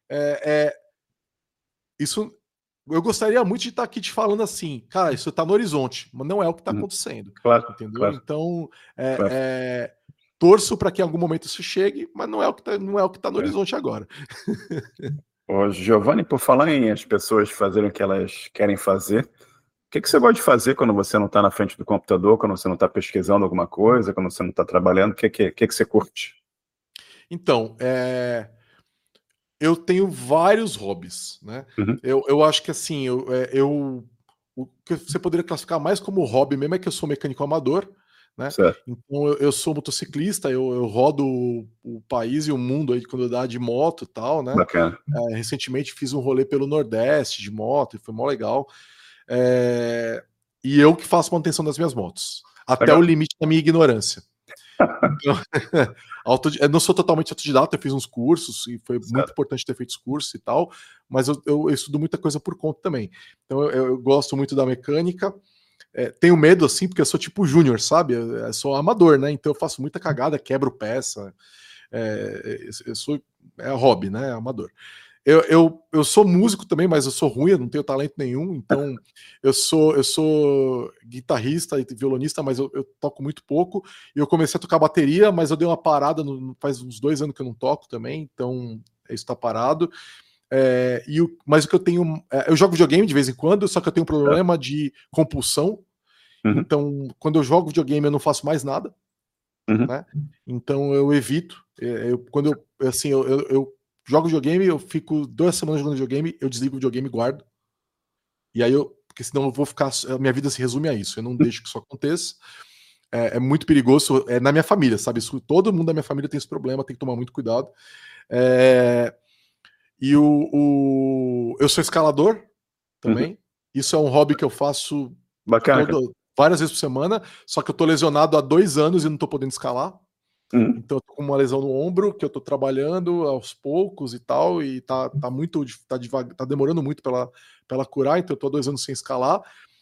Isso, eu gostaria muito de estar aqui te falando assim, cara, isso está no horizonte, mas não é o que está acontecendo. Claro, entendeu? Claro. Então, torço para que em algum momento isso chegue, mas não é o que está no horizonte agora. Ô, Giovanni, por falar em as pessoas fazerem o que elas querem fazer, o que você gosta de fazer quando você não está na frente do computador, quando você não está pesquisando alguma coisa, quando você não está trabalhando? O que você curte? Então, eu tenho vários hobbies, né? Eu acho que assim, o que você poderia classificar mais como hobby mesmo é que eu sou mecânico amador, né? Então eu sou motociclista, eu rodo o país e o mundo aí quando eu dá de moto e tal, né? Bacana. Recentemente fiz um rolê pelo Nordeste de moto e foi mó legal. E eu que faço manutenção das minhas motos, até legal. O limite da minha ignorância. Então, eu não sou totalmente autodidata, eu fiz uns cursos e foi muito importante ter feito os cursos e tal, mas eu estudo muita coisa por conta também. Então eu gosto muito da mecânica. Tenho medo, assim, porque eu sou tipo júnior, sabe? Eu sou amador, né? Então eu faço muita cagada, quebro peça. Eu sou hobby, né? Amador. Eu sou músico também, mas eu sou ruim, eu não tenho talento nenhum, então eu sou guitarrista e violonista, mas eu toco muito pouco, e eu comecei a tocar bateria, mas eu dei uma parada, faz uns 2 anos que eu não toco também, então isso tá parado. Mas o que eu tenho... eu jogo videogame de vez em quando, só que eu tenho um problema de compulsão, então quando eu jogo videogame eu não faço mais nada, né? Então eu evito, quando eu jogo videogame, eu fico 2 semanas jogando videogame, eu desligo o videogame e guardo. E aí porque senão eu vou ficar. A minha vida se resume a isso. Eu não deixo que isso aconteça. É muito perigoso. É na minha família, sabe? Todo mundo da minha família tem esse problema, tem que tomar muito cuidado. E eu sou escalador também. Isso é um hobby que eu faço várias vezes por semana, só que eu tô lesionado há 2 anos e não tô podendo escalar. Então eu tô com uma lesão no ombro que eu tô trabalhando aos poucos e tal, e tá demorando muito pela curar, então eu tô há 2 anos sem escalar.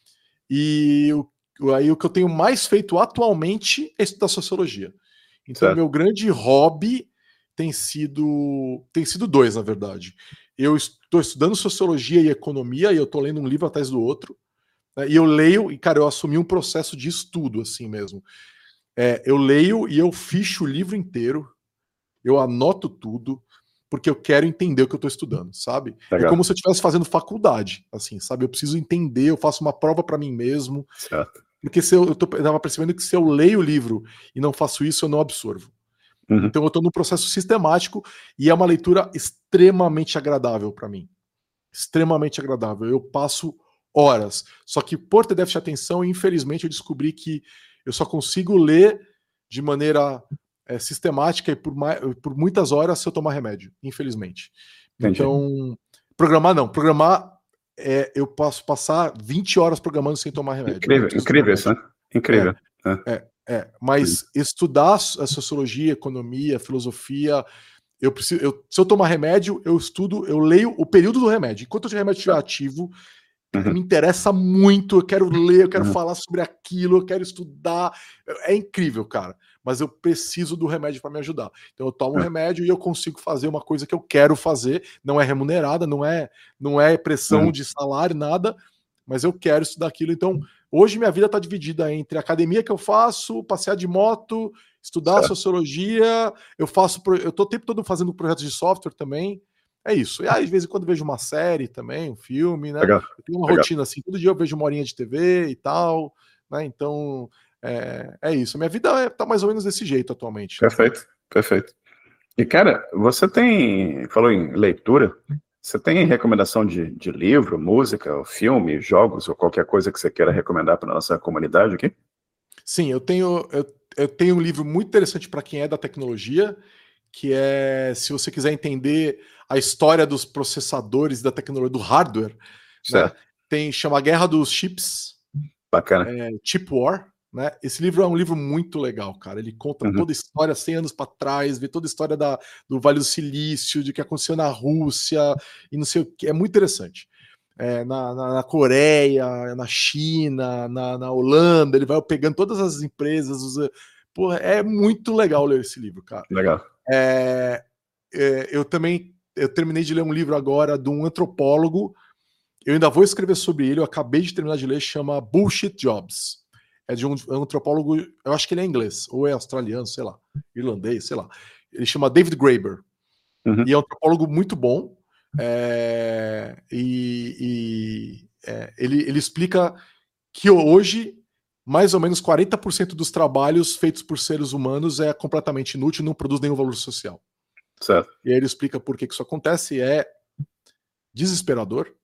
E aí o que eu tenho mais feito atualmente é estudar sociologia. Então meu grande hobby tem sido 2, na verdade. Eu estou estudando sociologia e economia, e eu tô lendo um livro atrás do outro, né? E eu leio, e cara, eu assumi um processo de estudo assim mesmo. Eu leio e eu ficho o livro inteiro, eu anoto tudo, porque eu quero entender o que eu estou estudando, sabe? Legal. É como se eu estivesse fazendo faculdade, assim, sabe? Eu preciso entender, eu faço uma prova para mim mesmo. Certo. Porque eu estava percebendo que se eu leio o livro e não faço isso, eu não absorvo. Então eu estou num processo sistemático e é uma leitura extremamente agradável para mim. Extremamente agradável. Eu passo horas. Só que por ter déficit de atenção, infelizmente eu descobri que eu só consigo ler de maneira sistemática e por muitas horas se eu tomar remédio, infelizmente. Entendi. Então, programar não. Programar, eu posso passar 20 horas programando sem tomar remédio. Incrível isso, né? Incrível. Mas estudar a sociologia, economia, filosofia, se eu tomar remédio, eu estudo, eu leio o período do remédio. Enquanto o remédio estiver ativo, me interessa muito, eu quero ler, eu quero falar sobre aquilo, eu quero estudar. É incrível, cara. Mas eu preciso do remédio para me ajudar. Então eu tomo remédio e eu consigo fazer uma coisa que eu quero fazer. Não é remunerada, não é pressão de salário, nada. Mas eu quero estudar aquilo. Então hoje minha vida está dividida entre a academia que eu faço, passear de moto, estudar sociologia. Eu tô o tempo todo fazendo projetos de software também. É isso. E aí, de vez em quando, vejo uma série também, um filme, né? Legal. Eu tenho uma rotina assim, todo dia eu vejo 1 horinha de TV e tal, né? Então, é isso. Minha vida tá mais ou menos desse jeito atualmente. Perfeito, perfeito. E, cara, você falou em leitura, você tem recomendação de livro, música, ou filme, jogos, ou qualquer coisa que você queira recomendar para nossa comunidade aqui? Sim, eu tenho um livro muito interessante para quem é da tecnologia, que se você quiser entender a história dos processadores da tecnologia, do hardware, né? Chama Guerra dos Chips. Bacana. Chip War, né? Esse livro é um livro muito legal, cara. Ele conta toda a história 100 anos para trás, vê toda a história do Vale do Silício, de que aconteceu na Rússia e não sei o que. É muito interessante. Na Coreia, na China, na Holanda, ele vai pegando todas as empresas. Porra, é muito legal ler esse livro, cara. Legal. Eu terminei de ler um livro agora de um antropólogo. Eu ainda vou escrever sobre ele. Eu acabei de terminar de ler, chama Bullshit Jobs. É de um antropólogo, eu acho que ele é inglês, ou é australiano, sei lá, irlandês, sei lá. Ele chama David Graeber. E é um antropólogo muito bom. Ele explica que hoje mais ou menos 40% dos trabalhos feitos por seres humanos é completamente inútil e não produz nenhum valor social. Certo. E aí ele explica por que isso acontece, é desesperador.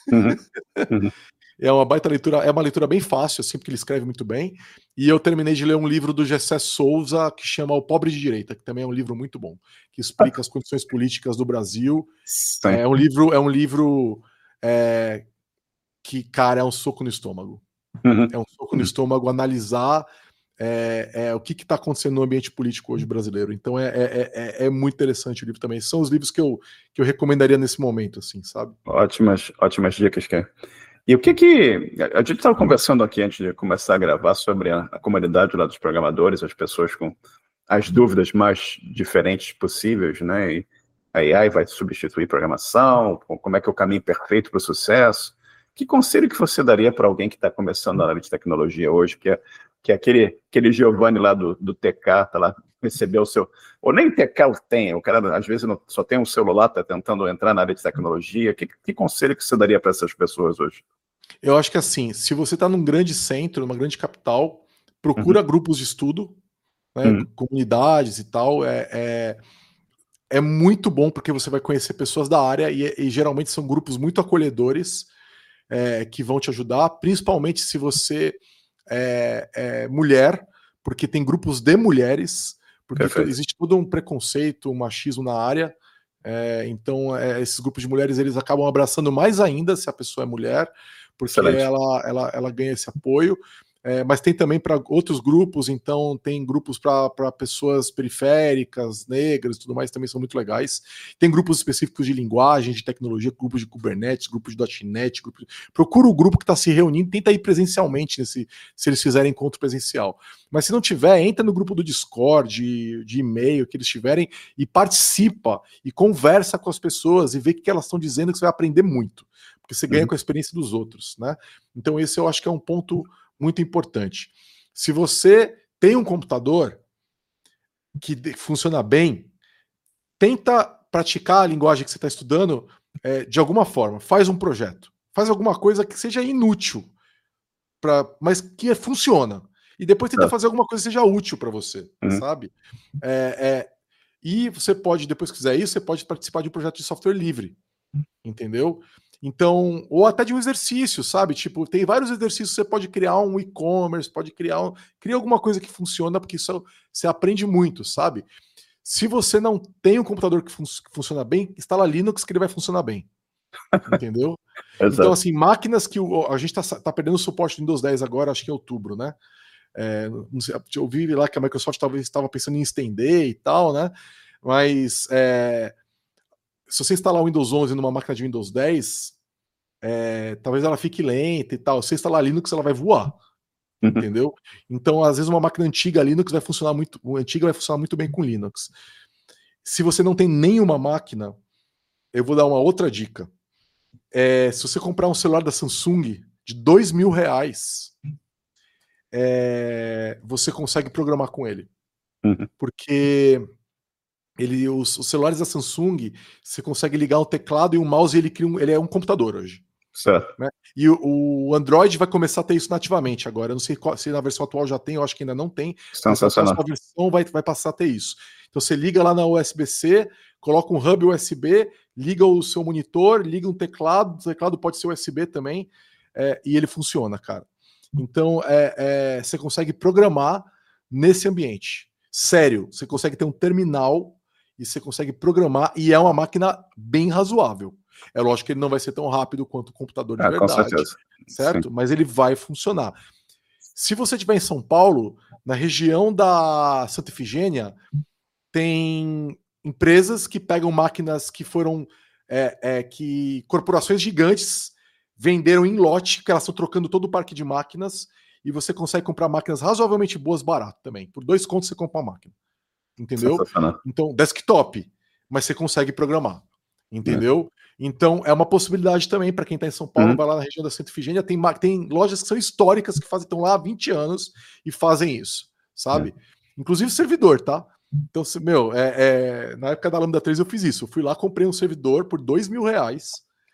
É uma baita leitura, é uma leitura bem fácil, assim, porque ele escreve muito bem. E eu terminei de ler um livro do Gessé Souza que chama O Pobre de Direita, que também é um livro muito bom, que explica as condições políticas do Brasil. É um livro que, cara, é um soco no estômago. É um soco no estômago analisar o que está acontecendo no ambiente político hoje brasileiro. Então é muito interessante o livro também. São os livros que eu recomendaria nesse momento, assim, sabe? Ótimas dicas, cara. E o que a gente estava conversando aqui antes de começar a gravar sobre a comunidade lá dos programadores, as pessoas com as dúvidas mais diferentes possíveis, né? a AI vai substituir programação? Como é que é o caminho perfeito para o sucesso? Que conselho que você daria para alguém que está começando na área de tecnologia hoje, que é aquele Giovanni lá do TK, tá lá, recebeu o seu... Ou nem TK tem, o cara às vezes só tem um celular, está tentando entrar na área de tecnologia. Que conselho que você daria para essas pessoas hoje? Eu acho que assim, se você está num grande centro, numa grande capital, procura grupos de estudo, né, comunidades e tal. É muito bom porque você vai conhecer pessoas da área e geralmente são grupos muito acolhedores, que vão te ajudar, principalmente se você é mulher, porque tem grupos de mulheres, porque existe todo um preconceito, um machismo na área. Então, esses grupos de mulheres eles acabam abraçando mais ainda se a pessoa é mulher, porque ela ganha esse apoio. Mas tem também para outros grupos, então tem grupos para pessoas periféricas, negras e tudo mais, também são muito legais. Tem grupos específicos de linguagem, de tecnologia, grupos de Kubernetes, grupos de .NET. Procura o grupo que está se reunindo, tenta ir presencialmente se eles fizerem encontro presencial. Mas se não tiver, entra no grupo do Discord, de e-mail que eles tiverem e participa e conversa com as pessoas e vê o que elas estão dizendo, que você vai aprender muito, porque você ganha com a experiência dos outros, né? Então esse eu acho que é um ponto muito importante. Se você tem um computador que funciona bem, tenta praticar a linguagem que você está estudando de alguma forma. Faz um projeto. Faz alguma coisa que seja inútil, mas que funciona. E depois tenta fazer alguma coisa que seja útil para você, sabe? E você pode, depois que fizer isso, você pode participar de um projeto de software livre. Entendeu? Então, ou até de um exercício, sabe? Tipo, tem vários exercícios, você pode criar um e-commerce, cria alguma coisa que funciona, porque isso você aprende muito, sabe? Se você não tem um computador que funciona bem, instala Linux que ele vai funcionar bem. Entendeu? Então, assim, máquinas que a gente tá perdendo o suporte do Windows 10 agora, acho que em outubro, né? Não sei, eu vi lá que a Microsoft talvez estava pensando em estender e tal, né? Mas se você instalar o Windows 11 numa máquina de Windows 10, talvez ela fique lenta e tal. Se você instalar Linux, ela vai voar. Entendeu? Então, às vezes, uma máquina antiga Linux vai funcionar muito bem com Linux. Se você não tem nenhuma máquina, eu vou dar uma outra dica. Se você comprar um celular da Samsung de R$2.000, você consegue programar com ele. Porque os celulares da Samsung, você consegue ligar um teclado e um mouse e ele é um computador hoje. Certo. Né? E o Android vai começar a ter isso nativamente agora. Eu não sei se na versão atual já tem, eu acho que ainda não tem. Mas na próxima versão vai passar a ter isso. Então você liga lá na USB-C, coloca um hub USB, liga o seu monitor, liga um teclado, o teclado pode ser USB também, e ele funciona, cara. Então você consegue programar nesse ambiente. Sério, você consegue ter um terminal e você consegue programar, e é uma máquina bem razoável. É lógico que ele não vai ser tão rápido quanto o computador de verdade, com certeza. certo? Sim. Mas ele vai funcionar. Se você estiver em São Paulo, na região da Santa Efigênia, tem empresas que pegam máquinas que foram que corporações gigantes venderam em lote, que elas estão trocando todo o parque de máquinas, e você consegue comprar máquinas razoavelmente boas, barato também. Por 2 contos você compra uma máquina. Entendeu? Então, desktop, mas você consegue programar. Entendeu? Então, é uma possibilidade também para quem está em São Paulo, vai lá na região da Santa Efigênia, tem lojas que são históricas, que estão lá há 20 anos e fazem isso, sabe? Inclusive servidor, tá? Então, na época da Lambda 3 eu fiz isso. Eu fui lá, comprei um servidor por R$2.000,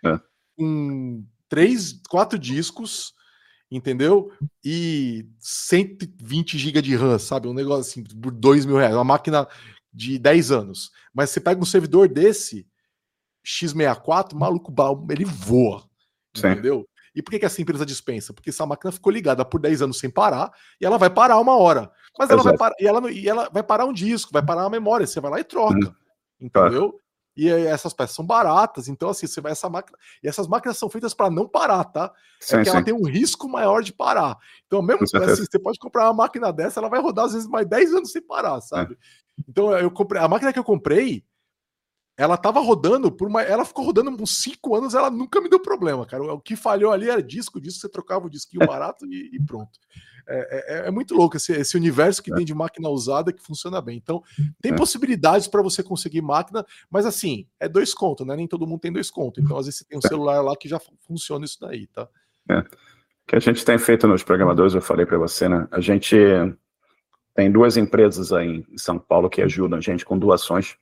com 4 discos, entendeu? E 120 GB de RAM, sabe? Um negócio assim, por R$2.000, uma máquina de 10 anos. Mas você pega um servidor desse, x64, maluco, ele voa, entendeu? E por que essa empresa dispensa? Porque essa máquina ficou ligada por 10 anos sem parar, e ela vai parar uma hora. Mas ela vai parar, e ela vai parar um disco, vai parar a memória, você vai lá e troca, entendeu? E essas peças são baratas, então assim, você vai essa máquina, e essas máquinas são feitas para não parar, tá? Ela tem um risco maior de parar. Então, mesmo assim, você pode comprar uma máquina dessa, ela vai rodar às vezes mais 10 anos sem parar, sabe? Então, eu comprei, a máquina que eu comprei, ela tava rodando ela ficou rodando uns 5 anos, ela nunca me deu problema, cara. O que falhou ali era disco, você trocava o disquinho barato e pronto. É muito louco esse universo que tem de máquina usada que funciona bem. Então, tem possibilidades para você conseguir máquina, mas assim, é 2 contos, né? Nem todo mundo tem 2 contos. Então, às vezes você tem um celular lá que já funciona isso daí, tá? O que a gente tem feito nos programadores, eu falei para você, né? A gente tem 2 empresas aí em São Paulo que ajudam a gente com doações.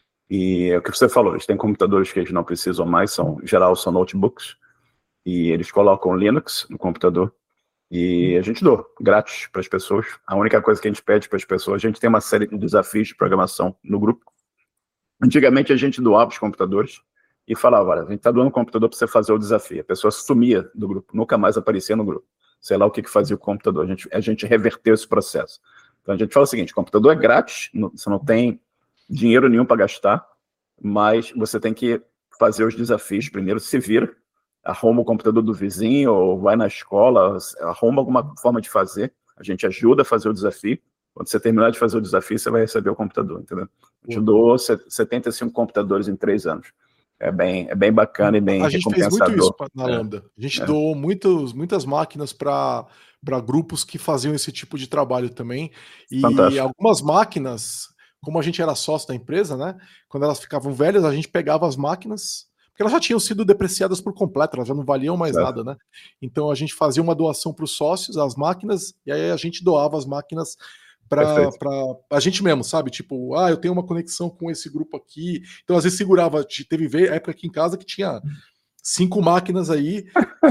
E é o que você falou, eles têm computadores que eles não precisam mais, em geral são notebooks, e eles colocam Linux no computador, e a gente doa, grátis para as pessoas. A única coisa que a gente pede para as pessoas, a gente tem uma série de desafios de programação no grupo. Antigamente a gente doava os computadores e falava, olha, a gente está doando um computador para você fazer o desafio. A pessoa sumia do grupo, nunca mais aparecia no grupo. Sei lá o que fazia o computador, a gente reverteu esse processo. Então a gente fala o seguinte, o computador é grátis, você não tem dinheiro nenhum para gastar, mas você tem que fazer os desafios primeiro, se vira, arruma o computador do vizinho, ou vai na escola, arruma alguma forma de fazer, a gente ajuda a fazer o desafio, quando você terminar de fazer o desafio, você vai receber o computador, entendeu? A gente doou 75 computadores em 3 anos. É bem bacana e bem recompensador. A gente fez muito isso na Lambda. A gente doou muitas máquinas para grupos que faziam esse tipo de trabalho também. E fantástico. Algumas máquinas, como a gente era sócio da empresa, né? Quando elas ficavam velhas, a gente pegava as máquinas, porque elas já tinham sido depreciadas por completo, elas já não valiam mais nada, né? Então a gente fazia uma doação para os sócios, as máquinas, e aí a gente doava as máquinas para a gente mesmo, sabe? Tipo, eu tenho uma conexão com esse grupo aqui. Então, às vezes, segurava. Teve época aqui em casa que tinha 5 máquinas aí,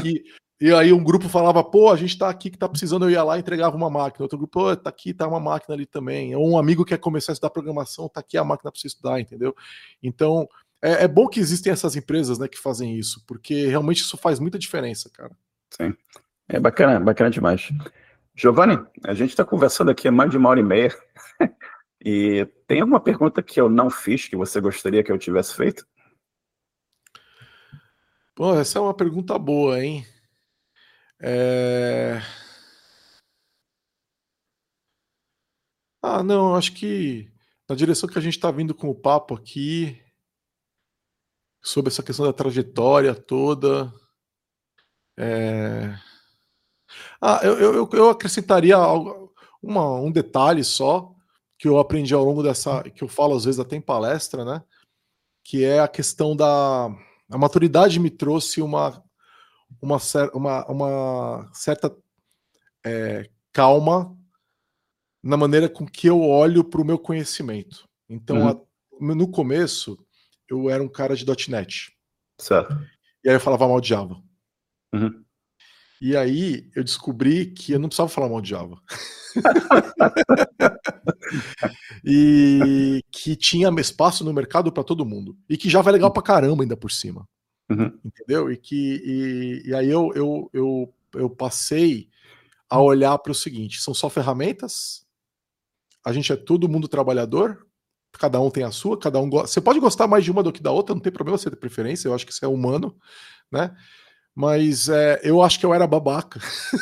e aí um grupo falava, pô, a gente tá aqui que tá precisando, eu ia lá e entregava uma máquina. Outro grupo, pô, tá aqui, tá uma máquina ali também. Ou um amigo quer começar a estudar programação, tá aqui a máquina para você estudar, entendeu? Então, é bom que existem essas empresas, né, que fazem isso, porque realmente isso faz muita diferença, cara. Sim. É bacana demais. Giovanni, a gente está conversando aqui há mais de 1h30 e tem alguma pergunta que eu não fiz que você gostaria que eu tivesse feito? Pô, essa é uma pergunta boa, hein? Não, acho que na direção que a gente está vindo com o papo aqui, sobre essa questão da trajetória toda, eu acrescentaria um detalhe só que eu aprendi ao longo que eu falo às vezes até em palestra, né? Que é a questão a maturidade me trouxe uma certa calma na maneira com que eu olho para o meu conhecimento. Então, no começo, eu era um cara de .NET. Certo. E aí eu falava mal de Java. Uhum. E aí eu descobri que eu não precisava falar mal de Java. E que tinha espaço no mercado para todo mundo. E que Java é legal pra caramba ainda por cima. Uhum. Entendeu? E aí eu passei a olhar para o seguinte: são só ferramentas, a gente é todo mundo trabalhador, cada um tem a sua, cada um gosta. Você pode gostar mais de uma do que da outra, não tem problema você ter preferência, eu acho que isso é humano, né? Mas eu acho que eu era babaca.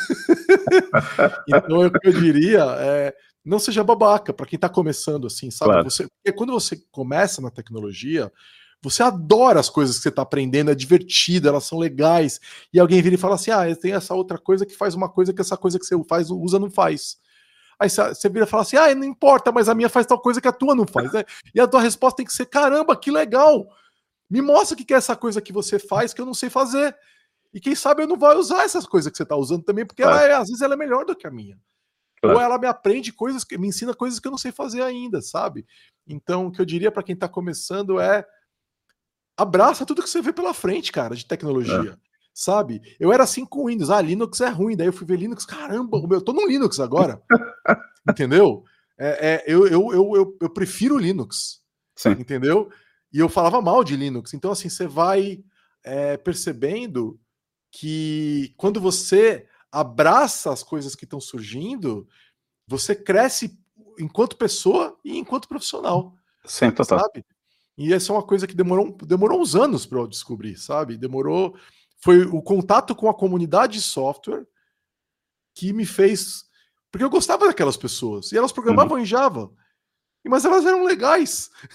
Então eu diria, não seja babaca para quem está começando, assim, sabe? Claro. Porque quando você começa na tecnologia, você adora as coisas que você está aprendendo, é divertido, elas são legais, e alguém vira e fala assim, tem essa outra coisa que faz uma coisa que essa coisa que você usa não faz. Aí você vira e fala assim, não importa, mas a minha faz tal coisa que a tua não faz, né? E a tua resposta tem que ser, caramba, que legal! Me mostra o que é essa coisa que você faz que eu não sei fazer. E quem sabe eu não vou usar essas coisas que você está usando também, porque às vezes ela é melhor do que a minha. Claro. Ou ela me aprende coisas, me ensina coisas que eu não sei fazer ainda, sabe? Então, o que eu diria para quem está começando é abraça tudo que você vê pela frente, cara, de tecnologia. Sabe? Eu era assim com Windows. Linux é ruim. Daí eu fui ver Linux. Caramba, eu tô no Linux agora. Entendeu? Eu prefiro Linux. Sim. Entendeu? E eu falava mal de Linux. Então, assim, você vai percebendo que quando você abraça as coisas que estão surgindo, você cresce enquanto pessoa e enquanto profissional. Sim, total. Sabe? E essa é uma coisa que demorou uns anos para eu descobrir, sabe? Foi o contato com a comunidade de software que me fez... Porque eu gostava daquelas pessoas. E elas programavam em Java. Mas elas eram legais.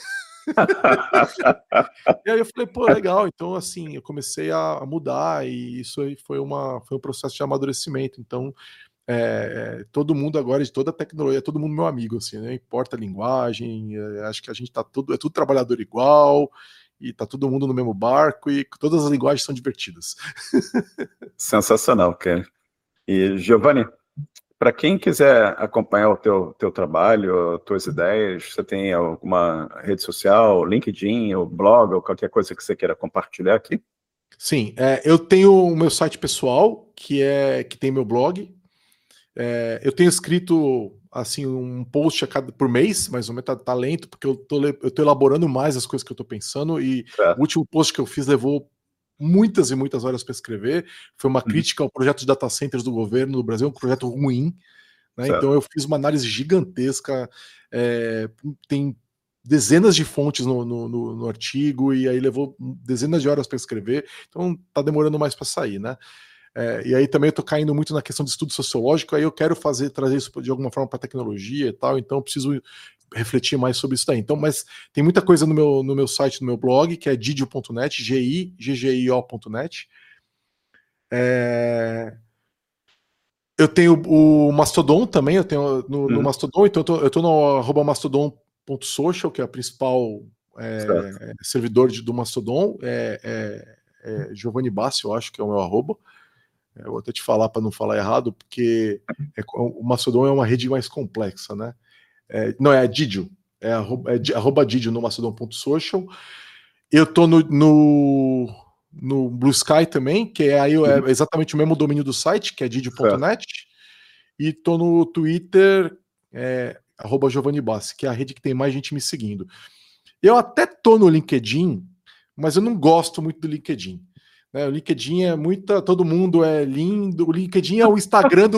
E aí eu falei, pô, legal. Então, assim, eu comecei a mudar e isso aí foi um processo de amadurecimento. Então, todo mundo agora, de toda a tecnologia, é todo mundo meu amigo, assim, né? Importa a linguagem, acho que a gente tá é tudo trabalhador igual, e tá todo mundo no mesmo barco, e todas as linguagens são divertidas. Sensacional, cara. E, Giovanni, para quem quiser acompanhar o teu trabalho, tuas ideias, você tem alguma rede social, LinkedIn, ou blog, ou qualquer coisa que você queira compartilhar aqui? Sim, eu tenho o meu site pessoal, que tem meu blog. Eu tenho escrito assim um post por mês, mais ou menos, tá lento, porque eu tô elaborando mais as coisas que eu tô pensando, e o último post que eu fiz levou muitas e muitas horas para escrever. Foi uma crítica ao projeto de data centers do governo do Brasil, um projeto ruim, né? Então eu fiz uma análise gigantesca, tem dezenas de fontes no artigo, e aí levou dezenas de horas para escrever, então tá demorando mais para sair, né? E aí também eu tô caindo muito na questão de estudo sociológico, aí eu quero trazer isso de alguma forma para tecnologia e tal, então eu preciso refletir mais sobre isso daí. Então, mas tem muita coisa no meu site, no meu blog, que é giggio.net, giggio.net. Eu tenho o Mastodon também, eu tenho no Mastodon, então eu tô no @mastodon.social, que é a principal servidor do Mastodon, Giovanni Bassi, eu acho que é o meu arroba. Eu vou até te falar para não falar errado, porque o Mastodon é uma rede mais complexa, né? Não, é Didio. Arroba Didio no Mastodon.social. Eu tô no Blue Sky também, que é exatamente o mesmo domínio do site, que é didio.net. E tô no Twitter, arroba Giovanni Bassi, que é a rede que tem mais gente me seguindo. Eu até tô no LinkedIn, mas eu não gosto muito do LinkedIn. O LinkedIn é todo mundo é lindo. O LinkedIn é o Instagram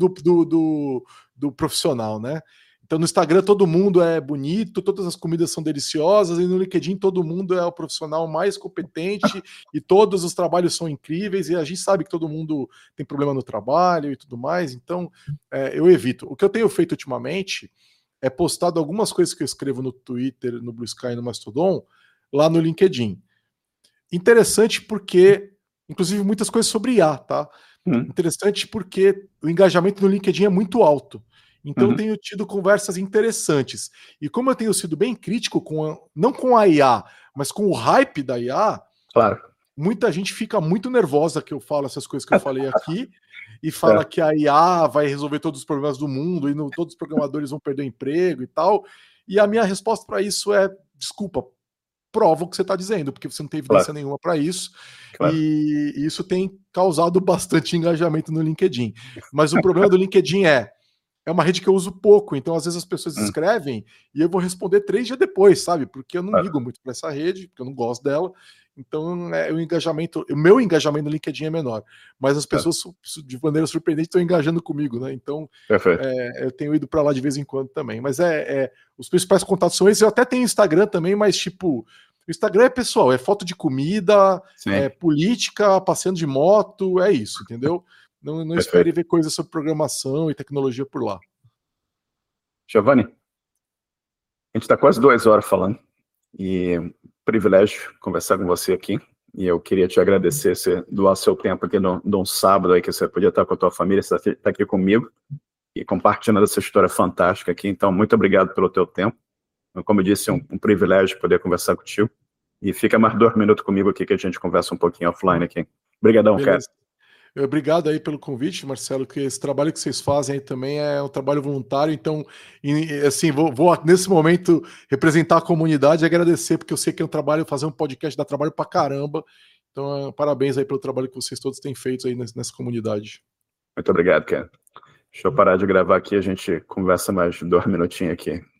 do profissional, né? Então no Instagram todo mundo é bonito, todas as comidas são deliciosas, e no LinkedIn todo mundo é o profissional mais competente e todos os trabalhos são incríveis, e a gente sabe que todo mundo tem problema no trabalho e tudo mais, então eu evito. O que eu tenho feito ultimamente é postado algumas coisas que eu escrevo no Twitter, no Blue Sky e no Mastodon, lá no LinkedIn. Interessante porque, inclusive, muitas coisas sobre IA, tá? Interessante porque o engajamento no LinkedIn é muito alto. Então, eu tenho tido conversas interessantes. E como eu tenho sido bem crítico, não com a IA, mas com o hype da IA, claro, muita gente fica muito nervosa que eu falo essas coisas que eu falei aqui, e fala que a IA vai resolver todos os problemas do mundo, e todos os programadores vão perder o emprego e tal. E a minha resposta para isso é: desculpa, prova o que você está dizendo, porque você não tem evidência nenhuma para isso, e isso tem causado bastante engajamento no LinkedIn. Mas o problema do LinkedIn é uma rede que eu uso pouco, então às vezes as pessoas escrevem e eu vou responder 3 dias depois, sabe? Porque eu não ligo muito para essa rede, porque eu não gosto dela. Então o meu engajamento no LinkedIn é menor, mas as pessoas de maneira surpreendente estão engajando comigo, né? Então eu tenho ido para lá de vez em quando também. Mas os principais contatos são esses. Eu até tenho Instagram também, mas tipo, o Instagram é pessoal, é foto de comida, política, passeando de moto, é isso, entendeu? Não espere ver coisas sobre programação e tecnologia por lá. Giovanni, a gente está quase 2 horas falando, e privilégio conversar com você aqui, e eu queria te agradecer, você doar seu tempo aqui num sábado aí que você podia estar com a tua família, você está aqui comigo, e compartilhando essa história fantástica aqui. Então, muito obrigado pelo teu tempo. Como eu disse, é um privilégio poder conversar contigo, e fica mais 2 minutos comigo aqui que a gente conversa um pouquinho offline aqui. Obrigadão, cara. Obrigado aí pelo convite, Marcelo, que esse trabalho que vocês fazem aí também é um trabalho voluntário, então, assim, vou nesse momento representar a comunidade e agradecer, porque eu sei que é um trabalho, fazer um podcast dá trabalho pra caramba, então parabéns aí pelo trabalho que vocês todos têm feito aí nessa comunidade. Muito obrigado, cara. Deixa eu parar de gravar aqui, a gente conversa mais 2 minutinhos aqui.